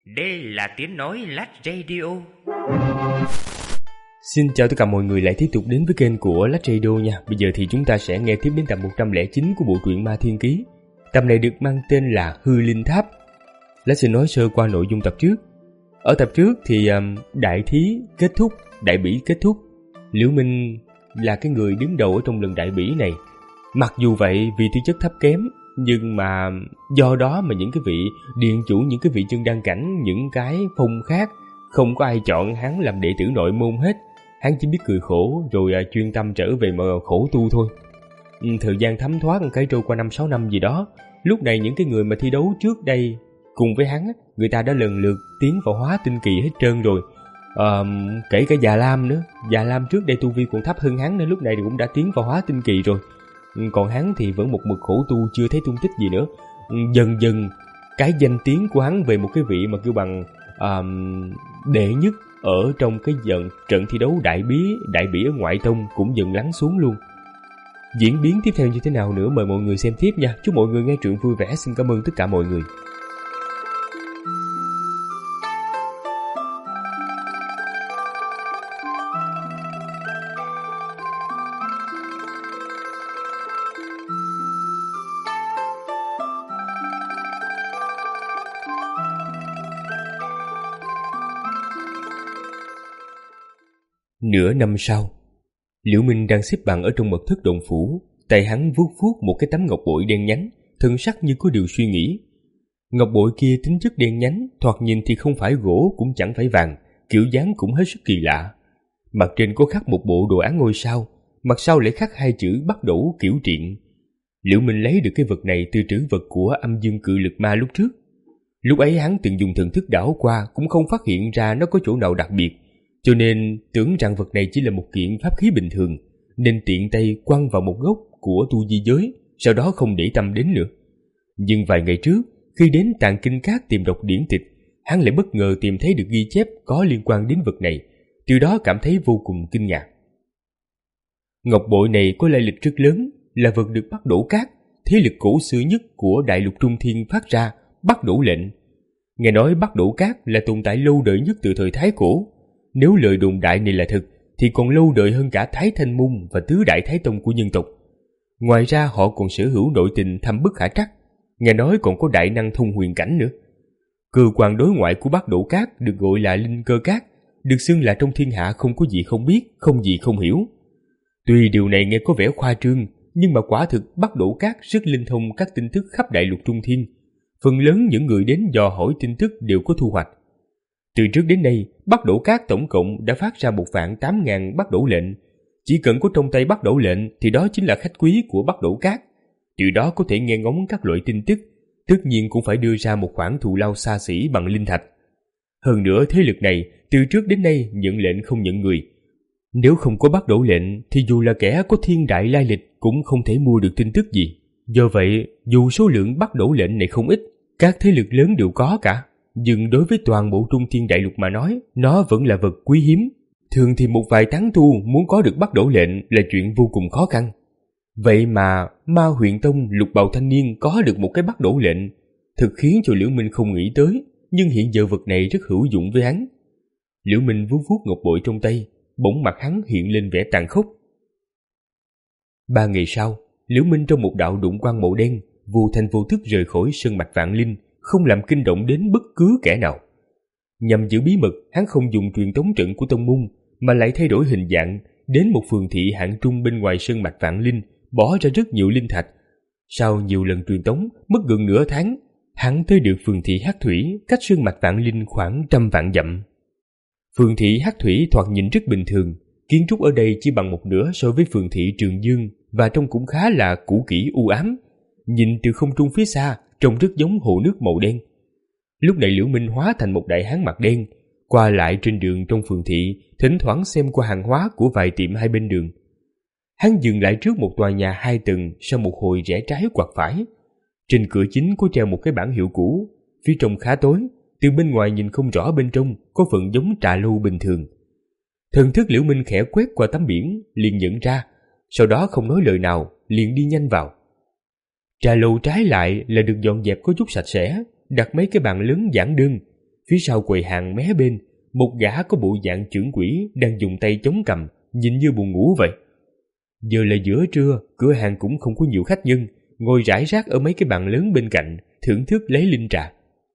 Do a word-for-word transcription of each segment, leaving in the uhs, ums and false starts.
Đây là tiếng nói Lách Radio. Xin chào tất cả mọi người lại tiếp tục đến với kênh của Lách Radio nha. Bây giờ thì chúng ta sẽ nghe tiếp đến tập một trăm lẻ chín của bộ truyện Ma Thiên Ký. Tập này được mang tên là Hư Linh Tháp. Lách sẽ nói sơ qua nội dung tập trước. Ở tập trước thì um, đại thí kết thúc, đại bỉ kết thúc. Liễu Minh là cái người đứng đầu ở trong lần đại bỉ này. Mặc dù vậy vì tư chất thấp kém, nhưng mà do đó mà những cái vị điện chủ, những cái vị chân đăng cảnh, những cái phong khác, không có ai chọn hắn làm đệ tử nội môn hết. Hắn chỉ biết cười khổ rồi à, chuyên tâm trở về mà khổ tu thôi. ừ, Thời gian thấm thoát cái trôi qua năm sáu năm gì đó. Lúc này những cái người mà thi đấu trước đây cùng với hắn, người ta đã lần lượt tiến vào hóa tinh kỳ hết trơn rồi. à, Kể cả Già Lam nữa. Già Lam trước đây tu vi còn thấp hơn hắn nên lúc này cũng đã tiến vào hóa tinh kỳ rồi. Còn hắn thì vẫn một mực khổ tu, chưa thấy tung tích gì nữa. Dần dần cái danh tiếng của hắn về một cái vị mà kêu bằng um, đệ nhất ở trong cái dần trận thi đấu đại bí đại bỉ ở ngoại tông cũng dần lắng xuống luôn. Diễn biến tiếp theo như thế nào nữa mời mọi người xem tiếp nha. Chúc mọi người nghe truyện vui vẻ. Xin cảm ơn tất cả mọi người. Nửa năm sau, Liễu Minh đang xếp bằng ở trong mật thất động phủ, tay hắn vuốt vuốt một cái tấm ngọc bội đen nhánh, thân sắc như có điều suy nghĩ. Ngọc bội kia tính chất đen nhánh, thoạt nhìn thì không phải gỗ cũng chẳng phải vàng, kiểu dáng cũng hết sức kỳ lạ. Mặt trên có khắc một bộ đồ án ngôi sao, mặt sau lại khắc hai chữ Bắt Đẩu Kiểu Triện. Liễu Minh lấy được cái vật này từ trữ vật của Âm Dương Cự Lực Ma lúc trước. Lúc ấy hắn từng dùng thần thức đảo qua cũng không phát hiện ra nó có chỗ nào đặc biệt, cho nên tưởng rằng vật này chỉ là một kiện pháp khí bình thường, nên tiện tay quăng vào một góc của tu di giới, sau đó không để tâm đến nữa. Nhưng vài ngày trước, khi đến Tàng Kinh Các tìm đọc điển tịch, hắn lại bất ngờ tìm thấy được ghi chép có liên quan đến vật này, từ đó cảm thấy vô cùng kinh ngạc. Ngọc bội này có lai lịch rất lớn, là vật được Bắt Đẩu Các, thế lực cổ xưa nhất của Đại Lục Trung Thiên phát ra, Bắt Đẩu lệnh. Nghe nói Bắt Đẩu Các là tồn tại lâu đời nhất từ thời Thái Cổ. Nếu lời đồn đại này là thật thì còn lâu đời hơn cả Thái Thanh Môn và Tứ Đại Thái Tông của nhân tộc. Ngoài ra họ còn sở hữu nội tình thâm bất khả trắc, nghe nói còn có đại năng thông huyền cảnh nữa. Cơ quan đối ngoại của Bắt Đẩu Các được gọi là Linh Cơ Các, được xưng là trong thiên hạ không có gì không biết, không gì không hiểu. Tuy điều này nghe có vẻ khoa trương, nhưng mà quả thực Bắt Đẩu Các rất linh thông các tin tức khắp Đại Lục Trung Thiên. Phần lớn những người đến dò hỏi tin tức đều có thu hoạch. Từ trước đến nay, Bắt Đẩu Các tổng cộng đã phát ra một vạn tám ngàn Bắt Đẩu lệnh. Chỉ cần có trong tay Bắt Đẩu lệnh thì đó chính là khách quý của Bắt Đẩu Các. Từ đó có thể nghe ngóng các loại tin tức, tất nhiên cũng phải đưa ra một khoản thù lao xa xỉ bằng linh thạch. Hơn nữa thế lực này từ trước đến nay nhận lệnh không nhận người. Nếu không có Bắt Đẩu lệnh thì dù là kẻ có thiên đại lai lịch cũng không thể mua được tin tức gì. Do vậy, dù số lượng Bắt Đẩu lệnh này không ít, các thế lực lớn đều có cả, nhưng đối với toàn bộ Trung Thiên Đại Lục mà nói, nó vẫn là vật quý hiếm. Thường thì một vài tán tu muốn có được Bắt Đẩu lệnh là chuyện vô cùng khó khăn. Vậy mà Ma Huyền Tông Lục Bào thanh niên có được một cái Bắt Đẩu lệnh, thực khiến cho Liễu Minh không nghĩ tới, nhưng hiện giờ vật này rất hữu dụng với hắn. Liễu Minh vuốt vuốt ngọc bội trong tay, bỗng mặt hắn hiện lên vẻ tàn khốc. Ba ngày sau, Liễu Minh trong một đạo đụng quang màu đen, vô thành vô thức rời khỏi sơn mạch Vạn Linh, không làm kinh động đến bất cứ kẻ nào. Nhằm giữ bí mật, hắn không dùng truyền tống trận của tông môn, mà lại thay đổi hình dạng, đến một phường thị hạng trung bên ngoài sơn mạch Vạn Linh, bỏ ra rất nhiều linh thạch. Sau nhiều lần truyền tống, mất gần nửa tháng, hắn tới được phường thị Hắc Thủy, cách sơn mạch Vạn Linh khoảng trăm vạn dặm. Phường thị Hắc Thủy thoạt nhìn rất bình thường, kiến trúc ở đây chỉ bằng một nửa so với phường thị Trường Dương, và trông cũng khá là cũ kỹ u ám. Nhìn từ không trung phía xa, trông rất giống hồ nước màu đen. Lúc này Liễu Minh hóa thành một đại hán mặt đen, qua lại trên đường trong phường thị, thỉnh thoảng xem qua hàng hóa của vài tiệm hai bên đường. Hắn dừng lại trước một tòa nhà hai tầng, sau một hồi rẽ trái quặt phải. Trên cửa chính có treo một cái bảng hiệu cũ, phía trong khá tối, từ bên ngoài nhìn không rõ bên trong, có phần giống trà lâu bình thường. Thần thức Liễu Minh khẽ quét qua tấm biển, liền nhận ra, sau đó không nói lời nào, liền đi nhanh vào. Trà lầu trái lại là được dọn dẹp có chút sạch sẽ, đặt mấy cái bàn lớn giản đơn. Phía sau quầy hàng mé bên, một gã có bộ dạng chưởng quỷ đang dùng tay chống cằm, nhìn như buồn ngủ vậy. Giờ là giữa trưa, cửa hàng cũng không có nhiều khách nhân, ngồi rải rác ở mấy cái bàn lớn bên cạnh, thưởng thức lấy linh trà.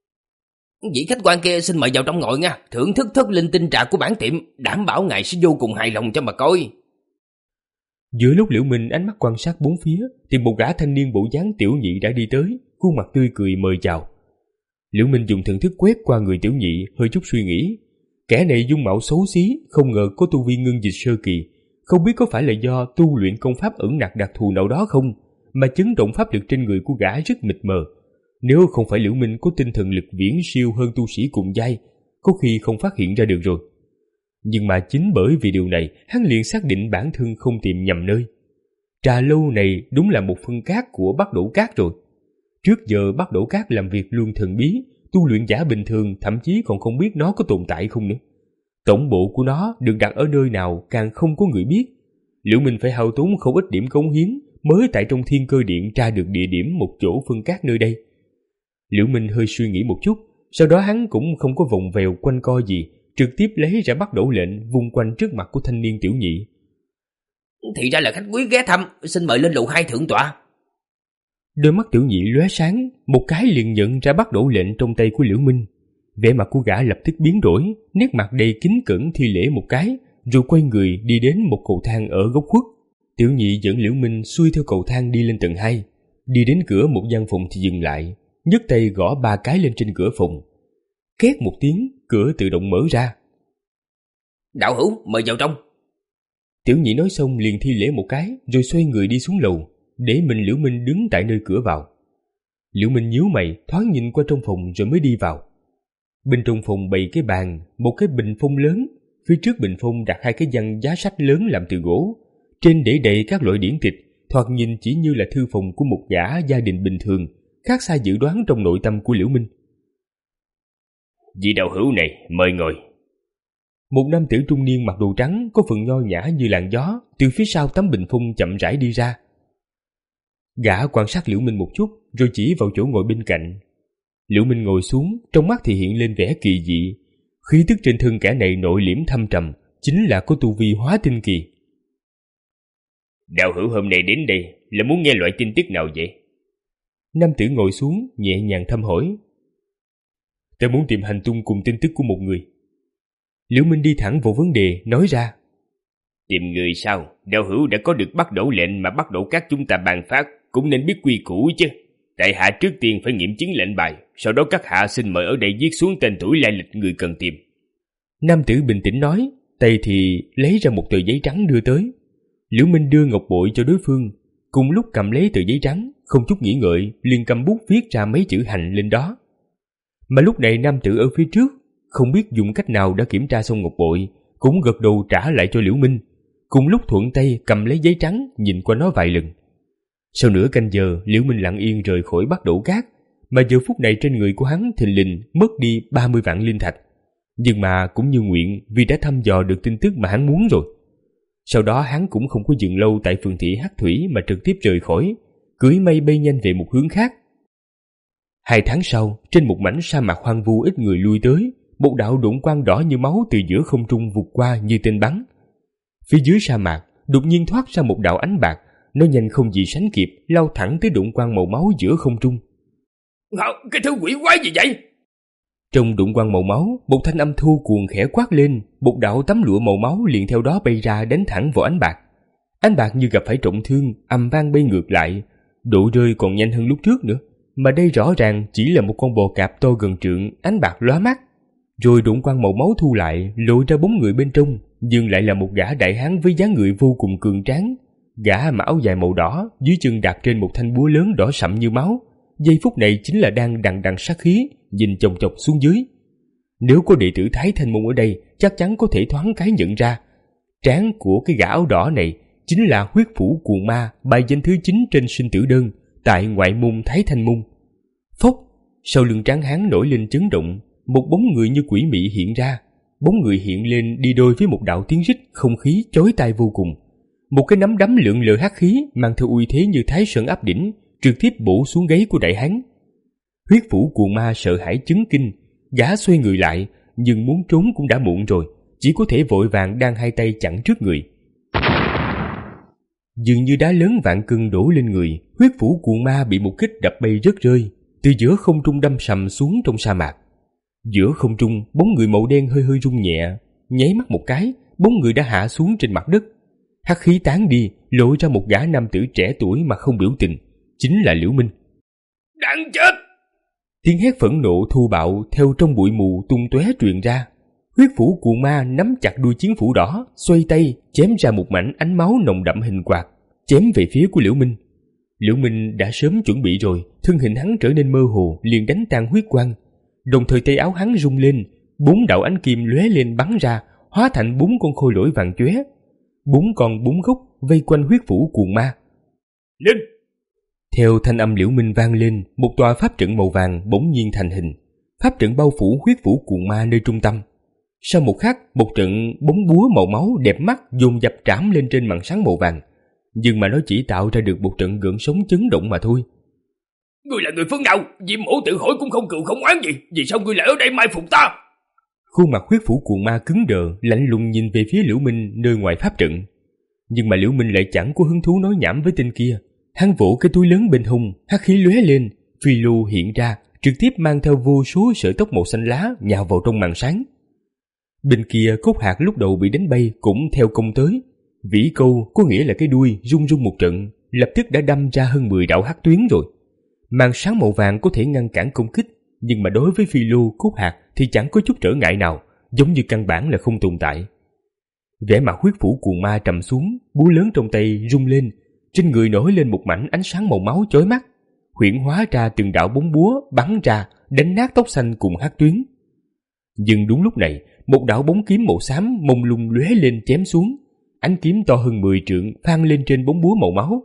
Vị khách quan kia xin mời vào trong ngồi nha, thưởng thức thất linh tinh trà của bản tiệm, đảm bảo ngài sẽ vô cùng hài lòng cho mà coi. Giữa lúc Liễu Minh ánh mắt quan sát bốn phía, thì một gã thanh niên bộ dáng tiểu nhị đã đi tới, khuôn mặt tươi cười mời chào. Liễu Minh dùng thần thức quét qua người tiểu nhị, hơi chút suy nghĩ. Kẻ này dung mạo xấu xí, không ngờ có tu vi ngưng dịch sơ kỳ, không biết có phải là do tu luyện công pháp ẩn nặc đặc thù nào đó không, mà chấn động pháp lực trên người của gã rất mịt mờ. Nếu không phải Liễu Minh có tinh thần lực viễn siêu hơn tu sĩ cùng giai, có khi không phát hiện ra được rồi. Nhưng mà chính bởi vì điều này, hắn liền xác định bản thân không tìm nhầm nơi. Trà lâu này đúng là một phân cát của Bắc Đỗ Cát rồi. Trước giờ Bắc Đỗ Cát làm việc luôn thần bí, tu luyện giả bình thường thậm chí còn không biết nó có tồn tại không nữa. Tổng bộ của nó được đặt ở nơi nào càng không có người biết. Liễu Minh phải hao tốn không ít điểm cống hiến mới tại trong Thiên Cơ Điện tra được địa điểm một chỗ phân cát nơi đây. Liễu Minh hơi suy nghĩ một chút, sau đó hắn cũng không có vòng vèo quanh co gì, trực tiếp lấy ra Bắc Đỗ lệnh vung quanh trước mặt của thanh niên tiểu nhị. Thì ra là khách quý ghé thăm, xin mời lên lầu hai thượng tọa. Đôi mắt tiểu nhị lóe sáng, một cái liền nhận ra Bắc Đỗ lệnh trong tay của Liễu Minh. Vẻ mặt của gã lập tức biến đổi, nét mặt đầy kính cẩn thi lễ một cái, rồi quay người đi đến một cầu thang ở góc khuất. Tiểu nhị dẫn Liễu Minh xuôi theo cầu thang đi lên tầng hai, đi đến cửa một gian phòng thì dừng lại, nhấc tay gõ ba cái lên trên cửa phòng. Két một tiếng, cửa tự động mở ra. Đạo hữu, mời vào trong. Tiểu nhị nói xong liền thi lễ một cái, rồi xoay người đi xuống lầu, để mình Liễu Minh đứng tại nơi cửa vào. Liễu Minh nhíu mày, thoáng nhìn qua trong phòng rồi mới đi vào. Bên trong phòng bày cái bàn, một cái bình phong lớn, phía trước bình phong đặt hai cái văn giá sách lớn làm từ gỗ, trên để đầy các loại điển tịch, thoạt nhìn chỉ như là thư phòng của một gã gia đình bình thường, khác xa dự đoán trong nội tâm của Liễu Minh. Vị đạo hữu này, mời ngồi. Một nam tử trung niên mặc đồ trắng, có phần nho nhã như làn gió, từ phía sau tấm bình phong chậm rãi đi ra. Gã quan sát Liễu Minh một chút, rồi chỉ vào chỗ ngồi bên cạnh. Liễu Minh ngồi xuống, trong mắt thì hiện lên vẻ kỳ dị. Khí tức trên thân kẻ này nội liễm thâm trầm, chính là có tu vi hóa tinh kỳ. Đạo hữu hôm nay đến đây là muốn nghe loại tin tức nào vậy? Nam tử ngồi xuống, nhẹ nhàng thăm hỏi. Ta muốn tìm hành tung cùng tin tức của một người. Liễu Minh đi thẳng vào vấn đề, nói ra. Tìm người sao? Đạo hữu đã có được Bắc Đỗ lệnh mà Bắc Đỗ Các chúng ta ban phát, cũng nên biết quy củ chứ. Tại hạ trước tiên phải nghiệm chứng lệnh bài, sau đó các hạ xin mời ở đây viết xuống tên tuổi lai lịch người cần tìm. Nam tử bình tĩnh nói, tay thì lấy ra một tờ giấy trắng đưa tới. Liễu Minh đưa ngọc bội cho đối phương, cùng lúc cầm lấy tờ giấy trắng, không chút nghĩ ngợi, liền cầm bút viết ra mấy chữ hành lên đó. Mà lúc này nam tử ở phía trước, không biết dùng cách nào đã kiểm tra xong ngọc bội, cũng gật đầu trả lại cho Liễu Minh, cùng lúc thuận tay cầm lấy giấy trắng nhìn qua nó vài lần. Sau nửa canh giờ, Liễu Minh lặng yên rời khỏi Bắc Đỗ Cát, mà giờ phút này trên người của hắn thình lình mất đi ba mươi vạn linh thạch. Nhưng mà cũng như nguyện, vì đã thăm dò được tin tức mà hắn muốn rồi. Sau đó hắn cũng không có dừng lâu tại phường thị Hắc Thủy mà trực tiếp rời khỏi, cưỡi mây bay nhanh về một hướng khác. Hai tháng sau, trên một mảnh sa mạc hoang vu ít người lui tới, một đạo độn quang đỏ như máu từ giữa không trung vụt qua như tên bắn. Phía dưới sa mạc, đột nhiên thoát ra một đạo ánh bạc, nó nhanh không gì sánh kịp, lao thẳng tới độn quang màu máu giữa không trung. Cái thứ quỷ quái gì vậy? Trong độn quang màu máu, một thanh âm thô cuồng khẽ quát lên, một đạo tấm lụa màu máu liền theo đó bay ra đánh thẳng vào ánh bạc. Ánh bạc như gặp phải trọng thương, ầm vang bay ngược lại, độ rơi còn nhanh hơn lúc trước nữa, mà đây rõ ràng chỉ là một con bò cạp to gần trượng, ánh bạc lóa mắt. Rồi độn quang màu máu thu lại, lộ ra bốn người bên trong, nhưng lại là một gã đại hán với dáng người vô cùng cường tráng. Gã mặc áo dài màu đỏ, dưới chân đạp trên một thanh búa lớn đỏ sậm như máu, giây phút này chính là đang đằng đằng sát khí, nhìn chồng chọc xuống dưới. Nếu có đệ tử Thái Thanh Môn ở đây, chắc chắn có thể thoáng cái nhận ra, trán của cái gã áo đỏ này chính là huyết phủ cuồng ma, bài danh thứ chín trên sinh tử đơn tại ngoại môn Thái Thanh Môn. Phốc, sau lưng tráng hán nổi lên chấn động, một bóng người như quỷ mị hiện ra. Bóng người hiện lên đi đôi với một đạo tiếng rít, không khí chói tai vô cùng. Một cái nắm đấm lượn lờ hắc khí mang theo uy thế như Thái Sơn áp đỉnh, trực tiếp bổ xuống gáy của đại hán. Huyết phủ cuồng ma sợ hãi chấn kinh, Gã xoay người lại, nhưng muốn trốn cũng đã muộn rồi, chỉ có thể vội vàng đan hai tay chặn trước người. Dường như đá lớn vạn cân đổ lên người, huyết phủ cuồng ma bị một kích đập bay rớt rơi, từ giữa không trung đâm sầm xuống trong sa mạc. Giữa không trung, bóng người màu đen hơi hơi rung nhẹ, nháy mắt một cái, bóng người đã hạ xuống trên mặt đất. Hắc khí tán đi, lộ ra một gã nam tử trẻ tuổi mà không biểu tình, chính là Liễu Minh. Đáng chết! Tiếng hét phẫn nộ thô bạo theo trong bụi mù tung tóe truyền ra. Huyết phủ cuồng ma nắm chặt đuôi chiến phủ đỏ, xoay tay chém ra một mảnh ánh máu nồng đậm hình quạt, chém về phía của Liễu Minh. Liễu Minh đã sớm chuẩn bị rồi, thân hình hắn trở nên mơ hồ, liền đánh tan huyết quang. Đồng thời tay áo hắn rung lên, bốn đạo ánh kim lóe lên bắn ra, hóa thành bốn con khôi lỗi vàng chóe. Bốn con bốn gốc vây quanh huyết phủ cuồng ma. Lên! Theo thanh âm Liễu Minh vang lên, một tòa pháp trận màu vàng bỗng nhiên thành hình. Pháp trận bao phủ huyết phủ cuồng ma nơi trung tâm. Sau một khắc, một trận bóng búa màu máu đẹp mắt dồn dập trảm lên trên màn sáng màu vàng, nhưng mà nó chỉ tạo ra được một trận gợn sóng chấn động mà thôi. Ngươi là người phương nào? Diệm Mổ tự hỏi cũng không cừu không oán gì, vì sao ngươi lại ở đây mai phục ta? Khuôn mặt huyết phủ cuồng ma cứng đờ, lạnh lùng nhìn về phía Liễu Minh nơi ngoài pháp trận. Nhưng mà Liễu Minh lại chẳng có hứng thú nói nhảm với tên kia. Hắn vỗ cái túi lớn bên hông, hắc khí lóe lên, phi lưu hiện ra, trực tiếp mang theo vô số sợi tóc màu xanh lá nhào vào trong màn sáng. Bên kia Cốt Hạc lúc đầu bị đánh bay cũng theo công tới. Vĩ câu có nghĩa là cái đuôi rung rung một trận, lập tức đã đâm ra hơn mười đạo hắc tuyến rồi. Màn sáng màu vàng có thể ngăn cản công kích, nhưng mà đối với Phi Lô, Cốt Hạc thì chẳng có chút trở ngại nào, giống như căn bản là không tồn tại. Vẻ mặt huyết phủ cuồng ma trầm xuống, búa lớn trong tay rung lên, trên người nổi lên một mảnh ánh sáng màu máu chói mắt, huyễn hóa ra từng đạo bóng búa bắn ra, đánh nát tóc xanh cùng hắc tuyến. Nhưng đúng lúc này, một đạo bóng kiếm màu xám mông lung lóe lên chém xuống, ánh kiếm to hơn mười trượng phang lên trên bóng búa màu máu.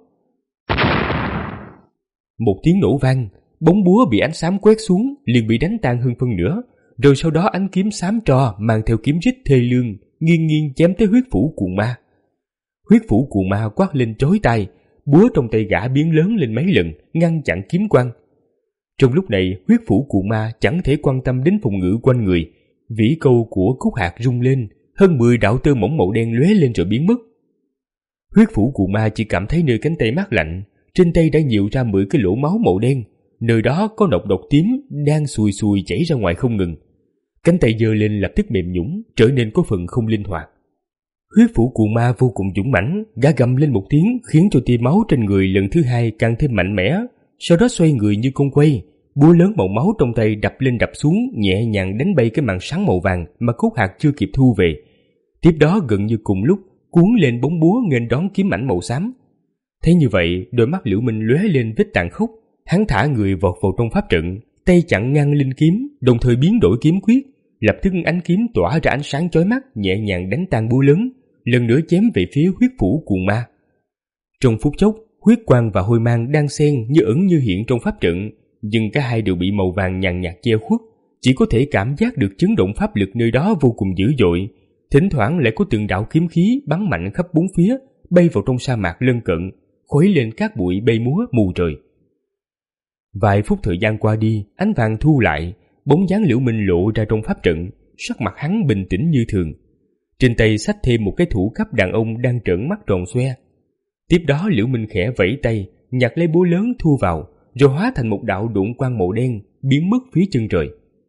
Một tiếng nổ vang, bóng búa bị ánh xám quét xuống liền bị đánh tan hơn phân nửa, rồi sau đó ánh kiếm xám tro mang theo kiếm rít thê lương nghiêng nghiêng chém tới huyết phủ cuồng ma. Huyết phủ cuồng ma quát lên chói tai, búa trong tay gã biến lớn lên mấy lần ngăn chặn kiếm quang. Trong lúc này, huyết phủ cuồng ma chẳng thể quan tâm đến phòng ngự quanh người, vĩ câu của Cốt Hạc rung lên, hơn mười đạo tơ mỏng màu đen lóe lên rồi biến mất. Huyết phủ cuồng ma chỉ cảm thấy nơi cánh tay mát lạnh, trên tay đã nhiều ra mười cái lỗ máu màu đen, nơi đó có nọc độc tím đang sùi sùi chảy ra ngoài không ngừng. Cánh tay giơ lên lập tức mềm nhũn, trở nên có phần không linh hoạt. Huyết phủ cuồng ma vô cùng dũng mãnh, gã gầm lên một tiếng khiến cho tia máu trên người lần thứ hai càng thêm mạnh mẽ, sau đó xoay người như con quay, búa lớn màu máu trong tay đập lên đập xuống, nhẹ nhàng đánh bay cái màn sáng màu vàng mà Cốt Hạc chưa kịp thu về. Tiếp đó gần như cùng lúc cuốn lên bóng búa nghênh đón kiếm ảnh màu xám. Thấy như vậy, đôi mắt Liễu Minh lóe lên vết tàn khốc, hắn thả người vọt vào trong pháp trận, tay chặn ngang linh kiếm, đồng thời biến đổi kiếm quyết, lập tức ánh kiếm tỏa ra ánh sáng chói mắt, nhẹ nhàng đánh tan búa lớn, lần nữa chém về phía huyết phủ cuồng ma. Trong phút chốc, huyết quang và hôi mang đang xen như ẩn như hiện trong pháp trận, nhưng cả hai đều bị màu vàng nhàn nhạt che khuất, chỉ có thể cảm giác được chấn động pháp lực nơi đó vô cùng dữ dội. Thỉnh thoảng lại có từng đạo kiếm khí bắn mạnh khắp bốn phía, bay vào trong sa mạc lân cận, khuấy lên các bụi bay múa mù trời. Vài phút thời gian qua đi, ánh vàng thu lại, bóng dáng Liễu Minh lộ ra trong pháp trận, sắc mặt hắn bình tĩnh như thường. Trên tay xách thêm một cái thủ cấp đàn ông đang trợn mắt tròn xoe. Tiếp đó Liễu Minh khẽ vẫy tay, nhặt lấy búa lớn thu vào, rồi hóa thành một đạo độn quang màu đen, biến mất phía chân trời.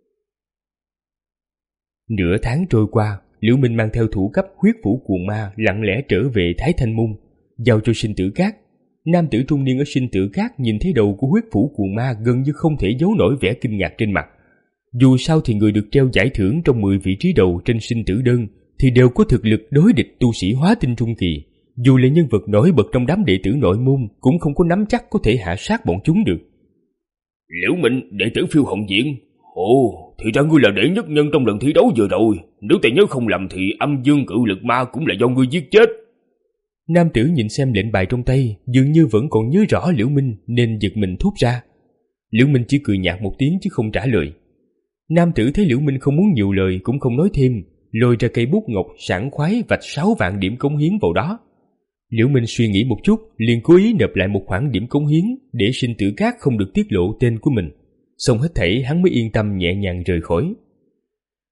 Nửa tháng trôi qua, Liễu Minh mang theo thủ cấp huyết phủ cuồng ma lặng lẽ trở về Thái Thanh Môn, giao cho Sinh Tử Các. Nam tử trung niên ở Sinh Tử Các nhìn thấy đầu của huyết phủ cuồng ma gần như không thể giấu nổi vẻ kinh ngạc trên mặt. Dù sao thì người được treo giải thưởng trong mười vị trí đầu trên sinh tử đơn thì đều có thực lực đối địch tu sĩ hóa tinh trung kỳ. Dù là nhân vật nổi bật trong đám đệ tử nội môn cũng không có nắm chắc có thể hạ sát bọn chúng được. Liễu Minh, đệ tử Phiêu Hồng Diện. Ồ, thì ra ngươi là đệ nhất nhân trong lần thi đấu vừa rồi. Nếu ta nhớ không lầm thì âm dương cự lực ma cũng là do ngươi giết chết. Nam tử nhìn xem lệnh bài trong tay, dường như vẫn còn nhớ rõ Liễu Minh nên giật mình thốt ra. Liễu Minh chỉ cười nhạt một tiếng chứ không trả lời. Nam tử thấy Liễu Minh không muốn nhiều lời cũng không nói thêm, lôi ra cây bút ngọc sảng khoái vạch sáu vạn điểm cống hiến vào đó. Liễu Minh suy nghĩ một chút, liền cố ý nộp lại một khoản điểm cống hiến để Sinh Tử Các không được tiết lộ tên của mình. Xong hết thảy hắn mới yên tâm nhẹ nhàng rời khỏi.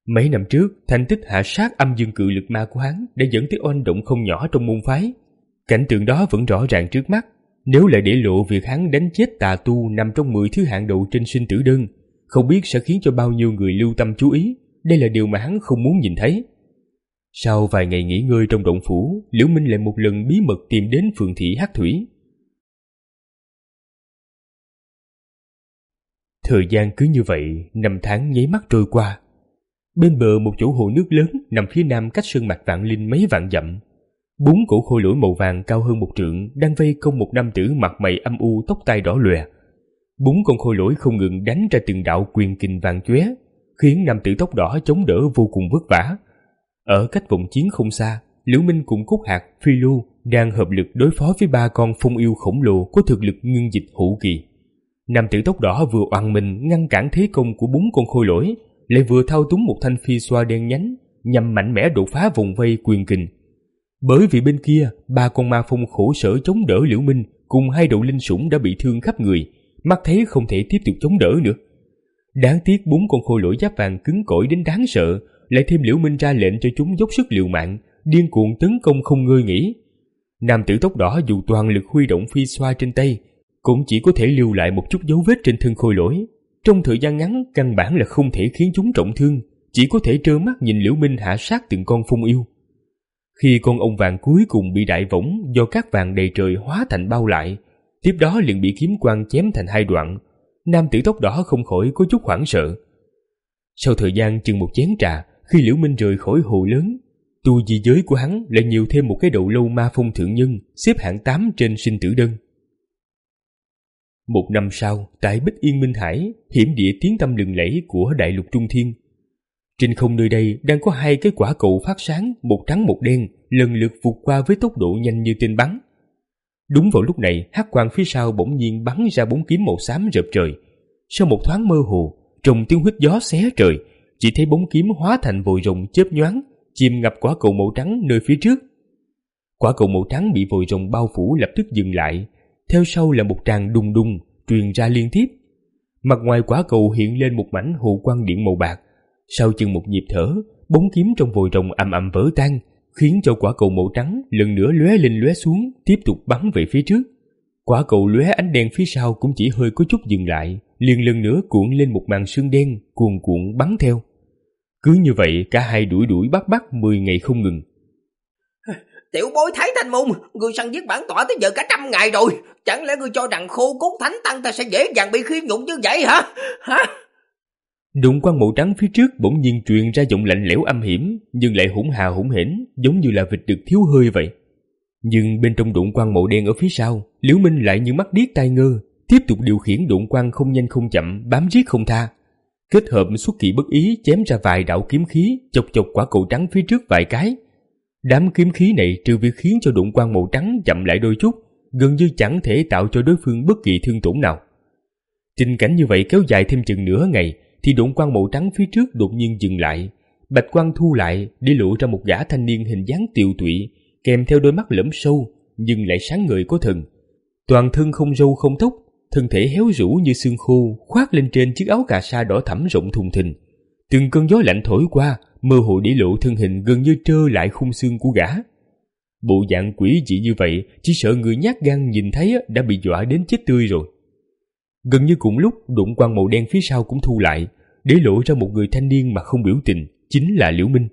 Mấy năm trước, thành tích hạ sát âm dương cự lực ma của hắn đã dẫn tới oanh động không nhỏ trong môn phái. Cảnh tượng đó vẫn rõ ràng trước mắt. Nếu lại để lộ việc hắn đánh chết tà tu nằm trong mười thứ hạng đầu trên sinh tử đơn, không biết sẽ khiến cho bao nhiêu người lưu tâm chú ý. Đây là điều mà hắn không muốn nhìn thấy. Sau vài ngày nghỉ ngơi trong động phủ, Liễu Minh lại một lần bí mật tìm đến phường thị Hắc Thủy. Thời gian cứ như vậy, năm tháng nháy mắt trôi qua. Bên bờ một chỗ hồ nước lớn nằm phía nam cách sơn mạch Vạn Linh mấy vạn dặm. Bốn cổ khôi lỗi màu vàng cao hơn một trượng đang vây công một nam tử mặt mày âm u, tóc tai đỏ lòe. Bốn con khôi lỗi không ngừng đánh ra từng đạo quyền kình vàng chóe, khiến nam tử tóc đỏ chống đỡ vô cùng vất vả. Ở cách vòng chiến không xa, Liễu Minh cùng Cốt Hạc, Phi Lưu đang hợp lực đối phó với ba con phong yêu khổng lồ có thực lực ngưng dịch hữu kỳ. Nam tử tóc đỏ vừa oằn mình ngăn cản thế công của bốn con khôi lỗi, lại vừa thao túng một thanh phi xoa đen nhánh nhằm mạnh mẽ đột phá vùng vây quyền kình. Bởi vì bên kia, ba con ma phong khổ sở chống đỡ Liễu Minh cùng hai đầu linh sủng đã bị thương khắp người, mắt thấy không thể tiếp tục chống đỡ nữa. Đáng tiếc bốn con khôi lỗi giáp vàng cứng cỏi đến đáng sợ, lại thêm Liễu Minh ra lệnh cho chúng dốc sức liều mạng, điên cuồng tấn công không ngơi nghỉ. Nam tử tóc đỏ dù toàn lực huy động phi xoa trên tay, cũng chỉ có thể lưu lại một chút dấu vết trên thân khôi lỗi. Trong thời gian ngắn, căn bản là không thể khiến chúng trọng thương, chỉ có thể trơ mắt nhìn Liễu Minh hạ sát từng con phong yêu. Khi con ông vàng cuối cùng bị đại võng do cát vàng đầy trời hóa thành bao lại, tiếp đó liền bị kiếm quang chém thành hai đoạn, nam tử tóc đỏ không khỏi có chút hoảng sợ. Sau thời gian chừng một chén trà, khi Liễu Minh rời khỏi hồ lớn, tu vi giới của hắn lại nhiều thêm một cái đầu lâu ma phong thượng nhân, xếp hạng tám trên sinh tử đơn. Một năm sau, tại Bích Yên Minh Hải, hiểm địa tiếng tăm lừng lẫy của đại lục Trung Thiên, trên không nơi đây đang có hai cái quả cầu phát sáng, một trắng một đen, lần lượt vụt qua với tốc độ nhanh như tên bắn. Đúng vào lúc này, hắc quang phía sau bỗng nhiên bắn ra bốn kiếm màu xám rợp trời. Sau một thoáng mơ hồ, trong tiếng huýt gió xé trời, chỉ thấy bóng kiếm hóa thành vòi rồng chớp nhoáng, chìm ngập quả cầu màu trắng nơi phía trước. Quả cầu màu trắng bị vòi rồng bao phủ lập tức dừng lại, theo sau là một tràng đùng đùng truyền ra liên tiếp. Mặt ngoài quả cầu hiện lên một mảnh hồ quang điện màu bạc. Sau chừng một nhịp thở, bóng kiếm trong vòi rồng ầm ầm vỡ tan, khiến cho quả cầu màu trắng lần nữa lóe lên lóe xuống, tiếp tục bắn về phía trước. Quả cầu lóe ánh đen phía sau cũng chỉ hơi có chút dừng lại, liền lần nữa cuộn lên một màn sương đen, cuồn cuộn bắn theo. Cứ như vậy, cả hai đuổi đuổi bắt bắt mười ngày không ngừng. Tiểu bối Thái Thanh Môn, người săn giết bản tọa tới giờ cả trăm ngày rồi, chẳng lẽ người cho rằng khô cốt thánh tăng ta sẽ dễ dàng bị khiêm nhục như vậy hả? Hả? Đụng quang màu trắng phía trước bỗng nhiên truyền ra giọng lạnh lẽo âm hiểm, nhưng lại hỗn hà hỗn hển, giống như là vịt được thiếu hơi vậy. Nhưng bên trong đụng quang màu đen ở phía sau, Liễu Minh lại như mắt điếc tai ngơ, tiếp tục điều khiển đụng quang không nhanh không chậm, bám riết không tha. Kết hợp xuất kỳ bất ý chém ra vài đạo kiếm khí, chọc chọc quả cầu trắng phía trước vài cái. Đám kiếm khí này trừ việc khiến cho đụng quang màu trắng chậm lại đôi chút, gần như chẳng thể tạo cho đối phương bất kỳ thương tổn nào. Tình cảnh như vậy kéo dài thêm chừng nửa ngày, thì đụng quang màu trắng phía trước đột nhiên dừng lại, bạch quang thu lại để lộ ra một gã thanh niên hình dáng tiều tụy, kèm theo đôi mắt lẫm sâu nhưng lại sáng ngời có thần. Toàn thân không râu không tóc, thân thể héo rũ như xương khô, khoác lên trên chiếc áo cà sa đỏ thẫm rộng thùng thình. Từng cơn gió lạnh thổi qua, mơ hồ để lộ thân hình gần như trơ lại khung xương của gã. Bộ dạng quỷ dị như vậy, chỉ sợ người nhát gan nhìn thấy đã bị dọa đến chết tươi rồi. Gần như cùng lúc, đụng quang màu đen phía sau cũng thu lại, để lộ ra một người thanh niên mà không biểu tình, chính là Liễu Minh.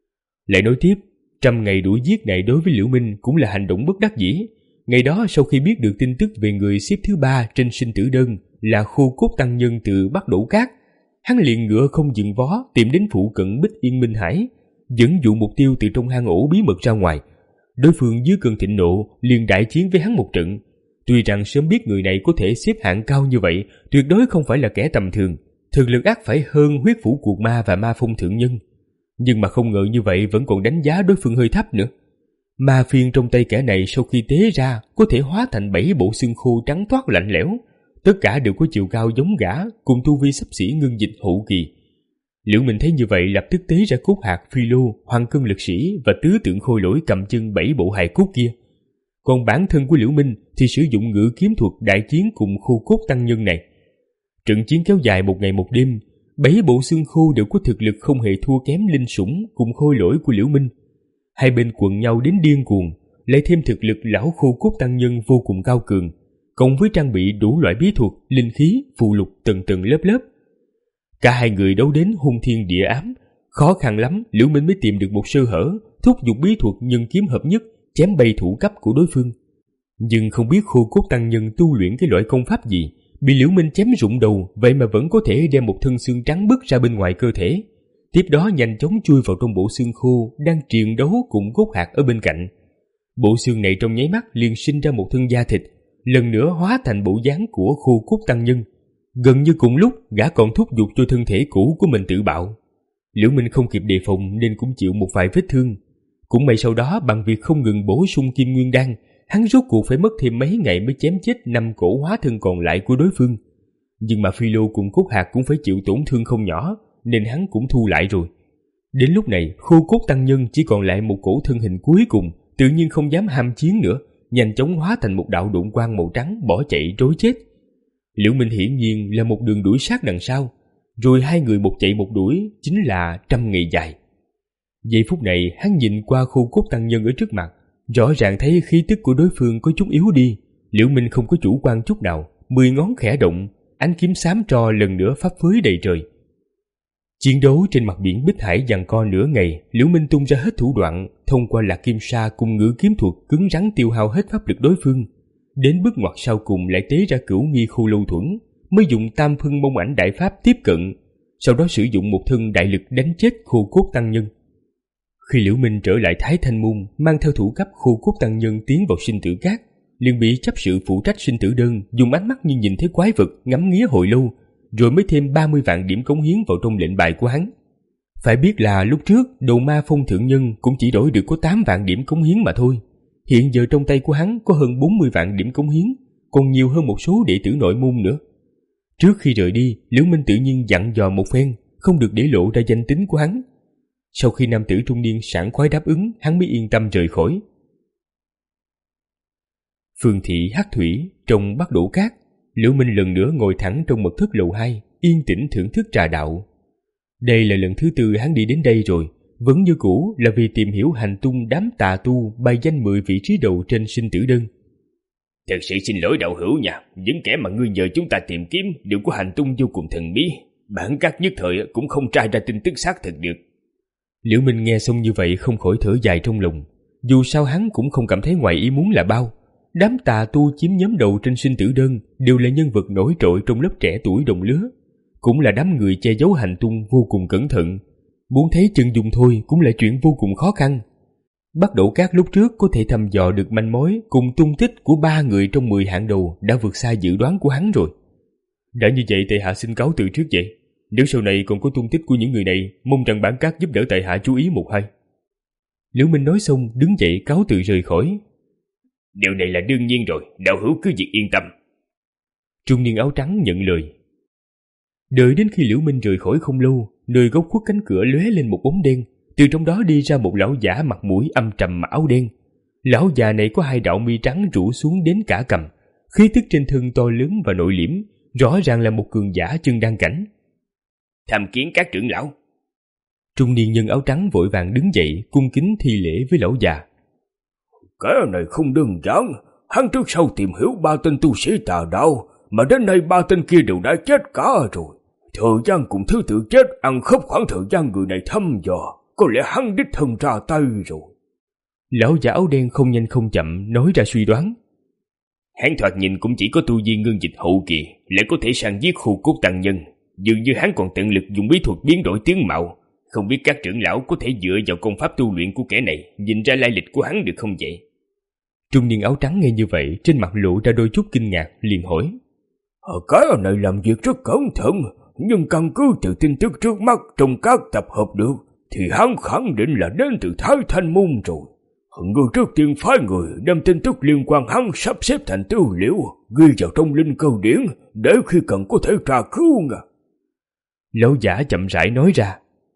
Lại nói tiếp, trăm ngày đuổi giết này đối với Liễu Minh cũng là hành động bất đắc dĩ. Ngày đó sau khi biết được tin tức về người xếp thứ ba trên sinh tử đơn là khô cốt tăng nhân từ Bắc Đổ Cát, hắn liền ngựa không dừng vó tìm đến phụ cận Bích Yên Minh Hải, dẫn dụ mục tiêu từ trong hang ổ bí mật ra ngoài. Đối phương dưới cơn thịnh nộ liền đại chiến với hắn một trận. Tuy rằng sớm biết người này có thể xếp hạng cao như vậy, tuyệt đối không phải là kẻ tầm thường, thực lực ắt phải hơn huyết phủ cuộc ma và ma phong thượng nhân. Nhưng mà không ngờ như vậy vẫn còn đánh giá đối phương hơi thấp nữa. Ma phiên trong tay kẻ này sau khi tế ra có thể hóa thành bảy bộ xương khô trắng toát lạnh lẽo, tất cả đều có chiều cao giống gã, cùng tu vi xấp xỉ ngưng dịch hậu kỳ. Liễu Minh thấy như vậy lập tức tế ra Cốt Hạc, Phi Lô, Hoàng Cân Lực Sĩ và tứ tượng khôi lỗi cầm chân bảy bộ hài cốt kia. Còn bản thân của Liễu Minh thì sử dụng ngự kiếm thuật đại chiến cùng khô cốt tăng nhân này. Trận chiến kéo dài một ngày một đêm, Bảy bộ xương khô đều có thực lực không hề thua kém linh sủng cùng khôi lỗi của Liễu Minh. Hai bên quần nhau đến điên cuồng, lại thêm thực lực lão khô cốt tăng nhân vô cùng cao cường, cộng với trang bị đủ loại bí thuật, linh khí, phù lục tầng tầng lớp lớp. Cả hai người đấu đến hung thiên địa ám, khó khăn lắm Liễu Minh mới tìm được một sơ hở, thúc giục bí thuật nhân kiếm hợp nhất, chém bay thủ cấp của đối phương. Nhưng không biết khô cốt tăng nhân tu luyện cái loại công pháp gì, bị Liễu Minh chém rụng đầu, vậy mà vẫn có thể đem một thân xương trắng bứt ra bên ngoài cơ thể. Tiếp đó nhanh chóng chui vào trong bộ xương khô đang triền đấu cùng cốt hạt ở bên cạnh. Bộ xương này trong nháy mắt liền sinh ra một thân da thịt, lần nữa hóa thành bộ dáng của khô cốt tăng nhân. Gần như cùng lúc, gã còn thúc giục cho thân thể cũ của mình tự bạo. Liễu Minh không kịp đề phòng nên cũng chịu một vài vết thương. Cũng may sau đó bằng việc không ngừng bổ sung kim nguyên đan, hắn rốt cuộc phải mất thêm mấy ngày mới chém chết năm cổ hóa thân còn lại của đối phương. Nhưng mà Phi Lô cùng cốt hạt cũng phải chịu tổn thương không nhỏ, nên hắn cũng thu lại rồi. Đến lúc này, khô cốt tăng nhân chỉ còn lại một cổ thân hình cuối cùng, tự nhiên không dám ham chiến nữa, nhanh chóng hóa thành một đạo độn quang màu trắng bỏ chạy trối chết. Liễu Minh hiển nhiên là một đường đuổi sát đằng sau, rồi hai người một chạy một đuổi chính là trăm ngày dài. Giây phút này hắn nhìn qua khô cốt tăng nhân ở trước mặt, rõ ràng thấy khí tức của đối phương có chút yếu đi. Liễu Minh không có chủ quan chút nào, mười ngón khẽ động, ánh kiếm xám tro lần nữa phấp phới đầy trời. Chiến đấu trên mặt biển Bích Hải giằng co nửa ngày, Liễu Minh tung ra hết thủ đoạn, thông qua Lạc Kim Sa cùng ngữ kiếm thuật cứng rắn tiêu hao hết pháp lực đối phương. Đến bước ngoặt sau cùng lại tế ra Cửu Nghi Khô Lâu Thuẫn, mới dùng Tam Phân Mông Ảnh Đại Pháp tiếp cận, sau đó sử dụng một thân đại lực đánh chết khô cốt tăng nhân. Khi Liễu Minh trở lại Thái Thanh Môn, mang theo thủ cấp khô cốt tăng nhân tiến vào sinh tử cát, liền bị chấp sự phụ trách sinh tử đơn dùng ánh mắt như nhìn thấy quái vật ngắm nghía hồi lâu, rồi mới thêm ba mươi vạn điểm cống hiến vào trong lệnh bài của hắn. Phải biết là lúc trước Đồ Ma Phong thượng nhân cũng chỉ đổi được có tám vạn điểm cống hiến mà thôi. Hiện giờ trong tay của hắn có hơn bốn mươi vạn điểm cống hiến, còn nhiều hơn một số đệ tử nội môn nữa. Trước khi rời đi, Liễu Minh tự nhiên dặn dò một phen, không được để lộ ra danh tính của hắn. Sau khi nam tử trung niên sảng khoái đáp ứng, hắn mới yên tâm rời khỏi. Phường thị Hắc Thủy, trong Bắc Đổ Cát, Liễu Minh lần nữa ngồi thẳng trong mật thất lầu hai, yên tĩnh thưởng thức trà đạo. Đây là lần thứ tư hắn đi đến đây rồi, vẫn như cũ là vì tìm hiểu hành tung đám tà tu bài danh mười vị trí đầu trên sinh tử đơn. Thật sự xin lỗi đạo hữu nha, những kẻ mà ngươi nhờ chúng ta tìm kiếm đều có hành tung vô cùng thần bí, bản các nhất thời cũng không tra ra tin tức xác thực được. Liễu Minh nghe xong như vậy không khỏi thở dài trong lòng, dù sao hắn cũng không cảm thấy ngoài ý muốn là bao. Đám tà tu chiếm nhóm đầu trên sinh tử đơn đều là nhân vật nổi trội trong lớp trẻ tuổi đồng lứa, cũng là đám người che giấu hành tung vô cùng cẩn thận. Muốn thấy chân dung thôi cũng là chuyện vô cùng khó khăn. Bắc Đổ Cát lúc trước có thể thăm dò được manh mối cùng tung tích của ba người trong mười hạng đầu đã vượt xa dự đoán của hắn rồi. Đã như vậy tại hạ xin cáo từ trước vậy. Nếu sau này còn có tung tích của những người này, mong rằng bản các giúp đỡ tại hạ chú ý một hai. Liễu Minh nói xong đứng dậy cáo từ rời khỏi. Điều này là đương nhiên rồi, đạo hữu cứ việc yên tâm. Trung niên áo trắng nhận lời. Đợi đến khi Liễu Minh rời khỏi không lâu, nơi góc khuất cánh cửa lóe lên một bóng đen, từ trong đó đi ra một lão giả mặt mũi âm trầm mà áo đen. Lão già này có hai đạo mi trắng rủ xuống đến cả cằm, khí tức trên thân to lớn và nội liễm, rõ ràng là một cường giả chân đan cảnh. Tham kiến các trưởng lão. Trung niên nhân áo trắng vội vàng đứng dậy cung kính thi lễ với lão già. Cái này không đơn giản, hắn trước sau tìm hiểu ba tên tu sĩ tà đạo, mà đến nay ba tên kia đều đã chết cả rồi. Thời gian cùng thứ tự chết ăn khớp khoảng thời gian người này thăm dò, có lẽ hắn đích thân ra tay rồi. Lão giả áo đen không nhanh không chậm nói ra suy đoán. Hắn thoạt nhìn cũng chỉ có tu vi ngưng dịch hậu kỳ, lại có thể sang giết khu cốt tăng nhân. Dường như hắn còn tận lực dùng bí thuật biến đổi tướng mạo. Không biết các trưởng lão có thể dựa vào công pháp tu luyện của kẻ này nhìn ra lai lịch của hắn được không vậy? Trung niên áo trắng nghe như vậy, trên mặt lộ ra đôi chút kinh ngạc, liền hỏi. Ờ, cái này làm việc rất cẩn thận, nhưng căn cứ từ tin tức trước mắt trong các tập hợp được, thì hắn khẳng định là đến từ Thái Thanh Môn rồi. Người trước tiên phái người đem tin tức liên quan hắn sắp xếp thành tư liệu, ghi vào trong linh cơ điển, để khi cần có thể tra cứu nha. Lão giả chậm rãi nói ra.